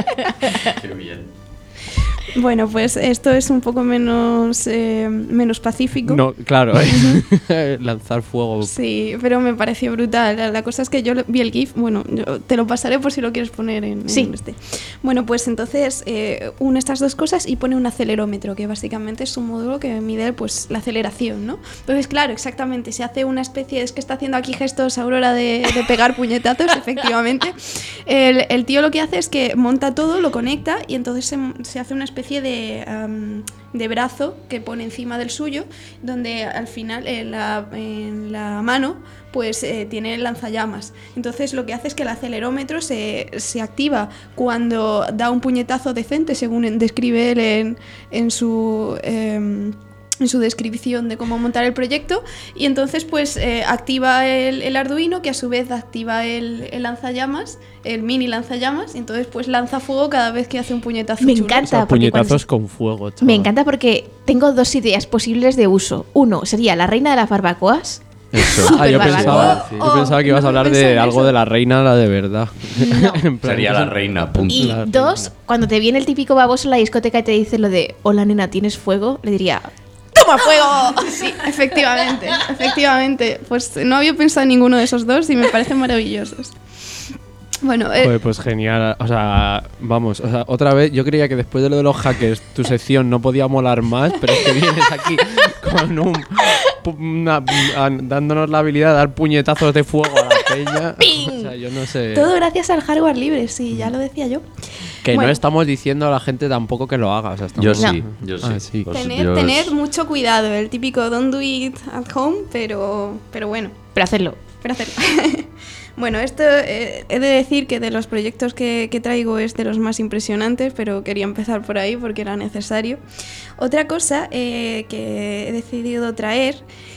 Qué bien. Bueno, pues esto es un poco menos, eh, menos pacífico. No, claro, ¿eh? Lanzar fuego. Sí, pero me pareció brutal. La- La cosa es que yo lo- vi el GIF, bueno, yo te lo pasaré por si lo quieres poner en, en Sí. este. Bueno, pues entonces eh, une estas dos cosas y pone un acelerómetro, que básicamente es un módulo que mide pues la aceleración, ¿no? Entonces, claro, exactamente, se hace una especie, es que está haciendo aquí gestos Aurora de, de pegar puñetazos, efectivamente. El, el tío lo que hace es que monta todo, lo conecta y entonces se, se hace una especie de, am, de brazo que pone encima del suyo, donde al final en la, en la mano pues eh, tiene el lanzallamas. Entonces lo que hace es que el acelerómetro se, se activa cuando da un puñetazo decente, según en- describe él en, en su... em, en su descripción de cómo montar el proyecto, y entonces pues eh, activa el, el Arduino, que a su vez activa el, el lanzallamas, el mini lanzallamas, y entonces pues lanza fuego cada vez que hace un puñetazo Me chulo. encanta. O sea, porque cuando puñetazos se- con fuego, chaval. Me encanta porque tengo dos ideas posibles de uso. Uno sería la reina de las barbacoas. Eso. Ah, yo Super pensaba, barbacoa. yo pensaba que ibas a hablar pensé de en algo eso. de la reina, la de verdad. No. En plan, Sería la reina, punto. Y La dos, cuando te viene el típico baboso en la discoteca y te dice lo de hola nena, ¿tienes fuego? Le diría ¡toma fuego! Sí, efectivamente, efectivamente. Pues no había pensado en ninguno de esos dos y me parecen maravillosos. Bueno, eh, Joder, pues genial. O sea, vamos, o sea, otra vez, yo creía que después de lo de los hackers, tu sección no podía molar más, pero es que vienes aquí con un, pu- una- a- dándonos la habilidad de dar puñetazos de fuego a la peña. ¡Ping! O sea, yo no sé. Todo gracias al hardware libre, sí, ya lo decía yo. Que Bueno. no estamos diciendo a la gente tampoco que lo haga. O sea, estamos- Yo sí, yo sí. Ah, sí. Pues Tened, yo- tened mucho cuidado, el típico don't do it at home, pero, pero bueno. Pero hacerlo. Pero hacerlo. Bueno, esto eh, he de decir que de los proyectos que, que traigo es de los más impresionantes, pero quería empezar por ahí porque era necesario. Otra cosa eh, que he decidido traer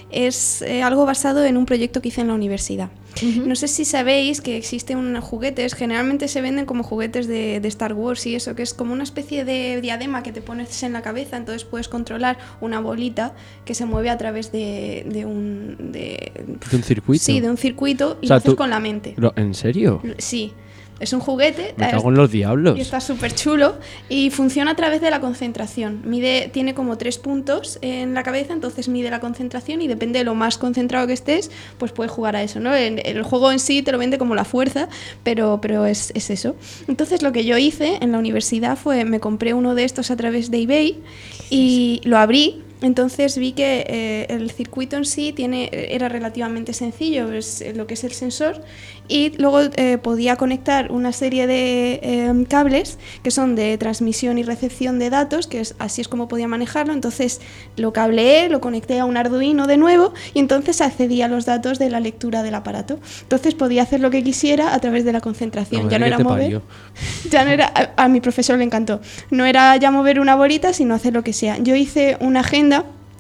es eh, algo basado en un proyecto que hice en la universidad. Uh-huh. No sé si sabéis que existen unos juguetes, generalmente se venden como juguetes de, de Star Wars y eso, que es como una especie de diadema que te pones en la cabeza, entonces puedes controlar una bolita que se mueve a través de, de un... De, ¿De un circuito? Sí, de un circuito y O sea, lo haces tú- con la mente. Lo- ¿En serio? Sí, es un juguete. Me cago en los diablos. Y está súper chulo y funciona a través de la concentración. Mide, tiene como tres puntos en la cabeza, entonces mide la concentración y depende de lo más concentrado que estés, pues puedes jugar a eso, ¿no? El, el juego en sí te lo vende como la fuerza, pero, pero es, es eso. Entonces lo que yo hice en la universidad fue, me compré uno de estos a través de eBay y lo abrí. Entonces vi que eh, el circuito en sí tiene, era relativamente sencillo, es lo que es el sensor, y luego eh, podía conectar una serie de eh, cables que son de transmisión y recepción de datos, que es, así es como podía manejarlo. Entonces lo cableé, lo conecté a un Arduino de nuevo y entonces accedía a los datos de la lectura del aparato. Entonces podía hacer lo que quisiera a través de la concentración. La Ya no madre era que te mover, parió. ya no era, a, a mi profesor le encantó. No era ya mover una bolita, sino hacer lo que sea. Yo hice una agenda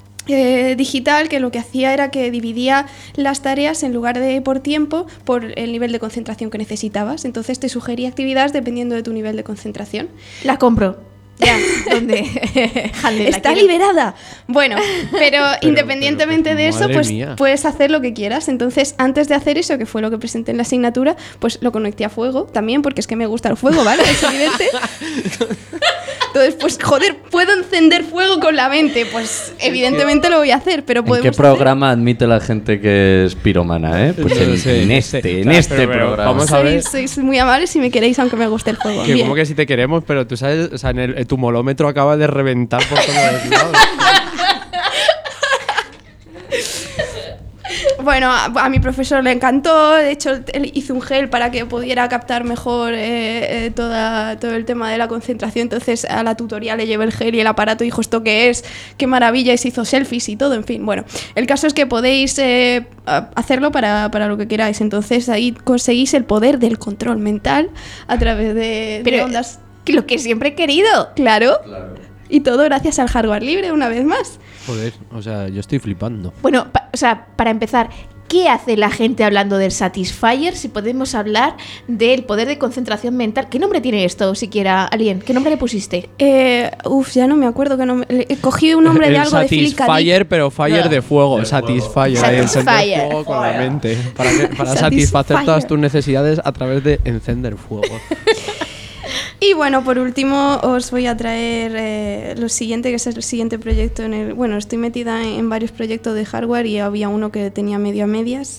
Eh, digital que lo que hacía era que dividía las tareas en lugar de por tiempo, por el nivel de concentración que necesitabas. Entonces te sugería actividades dependiendo de tu nivel de concentración. La compro. Ya, ¿dónde? Handle, Está la quiero. liberada. Bueno, pero, Pero, independientemente pero, de eso, madre pues mía. puedes hacer lo que quieras. Entonces, antes de hacer eso, que fue lo que presenté en la asignatura, pues lo conecté a fuego también, porque es que me gusta el fuego, ¿vale? Es evidente. Entonces, pues, joder, ¿puedo encender fuego con la mente? Pues, evidentemente lo voy a hacer, pero ¿En podemos qué hacer- programa admite la gente que es piromana, eh? Pues No en, sé, en no este, sé. en Claro, este pero- pero programa. vamos a ver. Sois, sois muy amables si me queréis, aunque me guste el fuego. Que Bien. como que si te queremos, pero tú sabes, o sea, en el, tu molómetro acaba de reventar por todos los lados. Bueno, a, a mi profesor le encantó, de hecho él hizo un gel para que pudiera captar mejor eh, eh, toda, todo el tema de la concentración, entonces a la tutoría le llevé el gel y el aparato y dijo, ¿esto qué es? ¡Qué maravilla! Y se hizo selfies y todo, en fin. Bueno, el caso es que podéis eh, a- hacerlo para, para lo que queráis, entonces ahí conseguís el poder del control mental a través de, de Pero, ondas. Lo que siempre he querido. Claro. Y todo gracias al hardware libre, una vez más. Joder, o sea, yo estoy flipando. Bueno, pa- o sea, para empezar, ¿qué hace la gente hablando del Satisfyer si podemos hablar del poder de concentración mental? ¿Qué nombre tiene esto, siquiera, Alien? ¿Qué nombre le pusiste? Eh, uf, ya no me acuerdo qué nombre. le- Cogí un nombre de El algo de Philip K. Dick. Satisfyer, pero fire No. de fuego. Satisfyer. ahí, encender Satisfyer. fuego con la mente. Para, que- para Satisfyer. satisfacer todas tus necesidades a través de encender fuego. Y bueno, por último os voy a traer eh, lo siguiente, que es el siguiente proyecto en el... Bueno, estoy metida en, en varios proyectos de hardware y había uno que tenía medio a medias.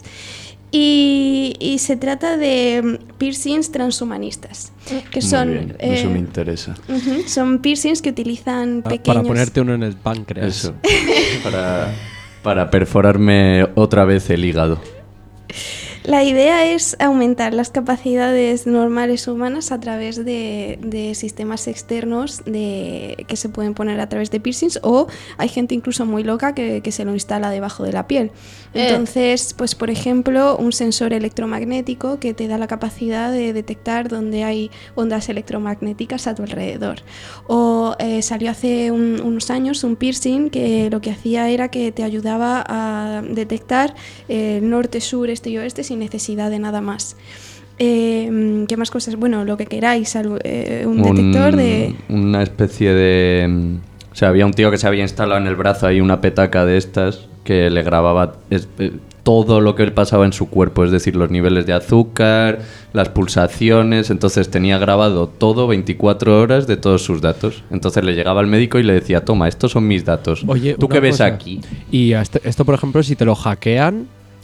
Y, y se trata de mm, piercings transhumanistas, que son... Muy bien, eh, eso me interesa. ujú, son piercings que utilizan Pa- pequeños... Para ponerte uno en el páncreas. Eso. para, para perforarme otra vez el hígado. La idea es aumentar las capacidades normales humanas a través de, de sistemas externos de, que se pueden poner a través de piercings, o hay gente incluso muy loca que, que se lo instala debajo de la piel. Eh. Entonces, pues por ejemplo, un sensor electromagnético que te da la capacidad de detectar dónde hay ondas electromagnéticas a tu alrededor. O eh, salió hace un- unos años un piercing que lo que hacía era que te ayudaba a detectar eh, norte, sur, este y oeste sin necesidad de nada más. Eh, ¿Qué más cosas? Bueno, lo que queráis, algo, eh, un detector de... Una especie de... mm, O sea, había un tío que se había instalado en el brazo ahí una petaca de estas que le grababa es- eh, todo lo que pasaba en su cuerpo, es decir, los niveles de azúcar, las pulsaciones, entonces tenía grabado todo veinticuatro horas de todos sus datos. Entonces le llegaba al médico y le decía, toma, estos son mis datos. Oye, ¿tú una qué ves cosa. aquí? Y esto, esto, por ejemplo, si te lo hackean,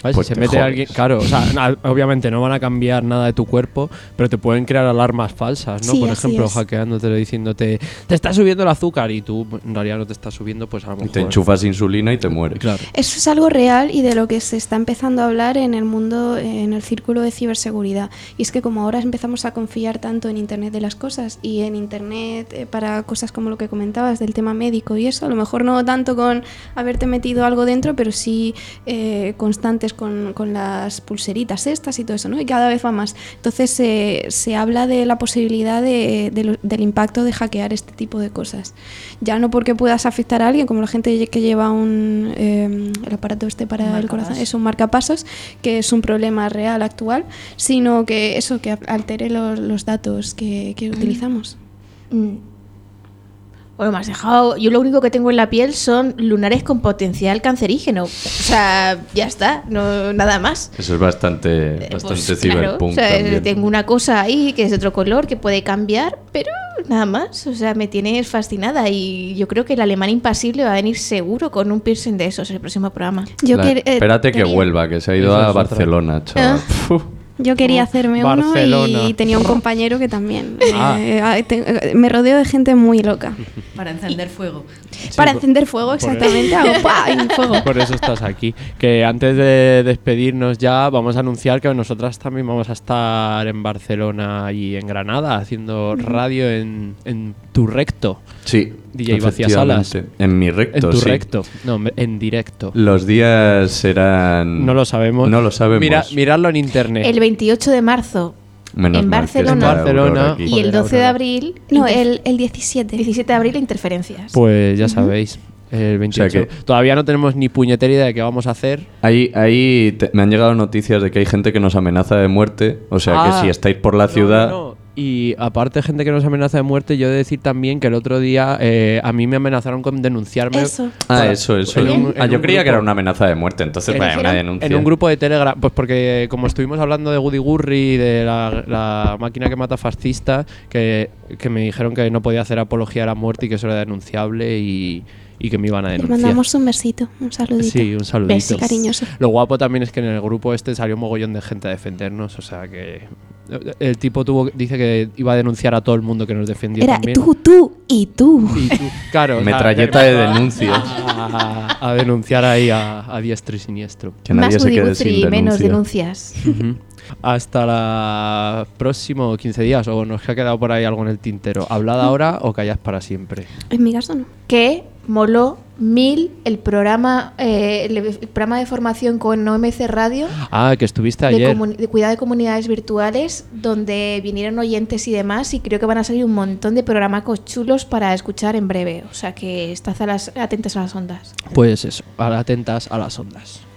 ¿Sabes? Pues si se te mete jodes. alguien, claro, o sea, na- obviamente no van a cambiar nada de tu cuerpo, pero te pueden crear alarmas falsas, ¿no? Sí, Por así ejemplo, es. hackeándote, diciéndote, te está subiendo el azúcar y tú en realidad no te está subiendo, pues a lo Y mejor. te enchufas insulina y te mueres. Claro. Eso es algo real y de lo que se está empezando a hablar en el mundo, en el círculo de ciberseguridad. Y es que como ahora empezamos a confiar tanto en Internet de las cosas y en Internet eh, para cosas como lo que comentabas del tema médico y eso, a lo mejor no tanto con haberte metido algo dentro, pero sí eh, constantes con, con las pulseritas estas y todo eso, ¿no? Y cada vez va más. Entonces eh, se habla de la posibilidad de, de lo- del impacto de hackear este tipo de cosas. Ya no porque puedas afectar a alguien, como la gente que lleva un eh, el aparato este para Un el corazón, marcapasos. es un marcapasos, que es un problema real actual, sino que eso, que altere los, los datos que, que utilizamos. Mm. Bueno, me has dejado. Yo lo único que tengo en la piel son lunares con potencial cancerígeno. O sea, ya está, no nada más. Eso es bastante, bastante Pues, claro, cyberpunk o sea, también. tengo una cosa ahí que es de otro color que puede cambiar, pero nada más. O sea, me tienes fascinada y yo creo que el alemán impasible va a venir seguro con un piercing de esos en el próximo programa. Yo La- que- eh, espérate que tenía- vuelva, que se ha ido Esa a es otra. Barcelona, chaval. Uf. Yo quería hacerme Barcelona. uno y tenía un compañero que también. Ah. eh, eh, te- eh, me rodeo de gente muy loca. Para encender fuego. Para por- encender fuego, por exactamente. Hago ¡pua! y fuego. Por eso estás aquí. Que antes de despedirnos ya, vamos a anunciar que nosotras también vamos a estar en Barcelona y en Granada haciendo radio en, en tu recto. Sí, D J Vacías Salas. efectivamente. En mi recto, En tu sí. recto. No, en directo. Los días serán... No lo sabemos. No lo sabemos. Mira, miradlo en internet. El veintiocho de marzo Menos en mal que está Barcelona. Aurora Barcelona. aquí. y el Joder, doce de Aurora. abril. No, inter- el, el diecisiete. diecisiete de abril, interferencias. Pues ya sabéis. El veintiocho. que- Todavía no tenemos ni puñetera idea de qué vamos a hacer. Ahí, ahí te- me han llegado noticias de que hay gente que nos amenaza de muerte. O sea, Ah. que si estáis por la No, ciudad... no, no. Y aparte gente que nos amenaza de muerte, yo he de decir también que el otro día eh, a mí me amenazaron con denunciarme. Eso. Ah, por- eso, eso. en un- ah, en yo un creía que grupo. era una amenaza de muerte. Entonces, En- vaya, una denuncia. En un grupo de Telegram, pues porque como estuvimos hablando de Woody Gurry, de la, la máquina que mata fascistas, que, que me dijeron que no podía hacer apología a la muerte y que eso era denunciable y, y que me iban a Le denunciar. mandamos un besito, un saludito. Sí, un saludito. Besis. Cariñoso. Lo guapo también es que en el grupo este salió un mogollón de gente a defendernos, o sea que el tipo tuvo dice que iba a denunciar a todo el mundo que nos defendió Era también. tú, tú y tú. Y tú, claro, o sea, Metralleta de denuncias. A, a denunciar ahí a, a diestro y siniestro. Que nadie Más se Woody quede Guthrie sin y menos denuncia. denuncias. Ujú. Hasta la próximo quince días, o nos ha quedado por ahí algo en el tintero. Hablad ahora o callad para siempre. En mi caso no. Que moló mil el programa eh, el, el programa de formación con O M C Radio Ah, que estuviste de, ayer. comuni- de cuidado de comunidades virtuales, donde vinieron oyentes y demás, y creo que van a salir un montón de programacos chulos para escuchar en breve. O sea que estad a las, atentos a las ondas. Pues eso, atentas a las ondas.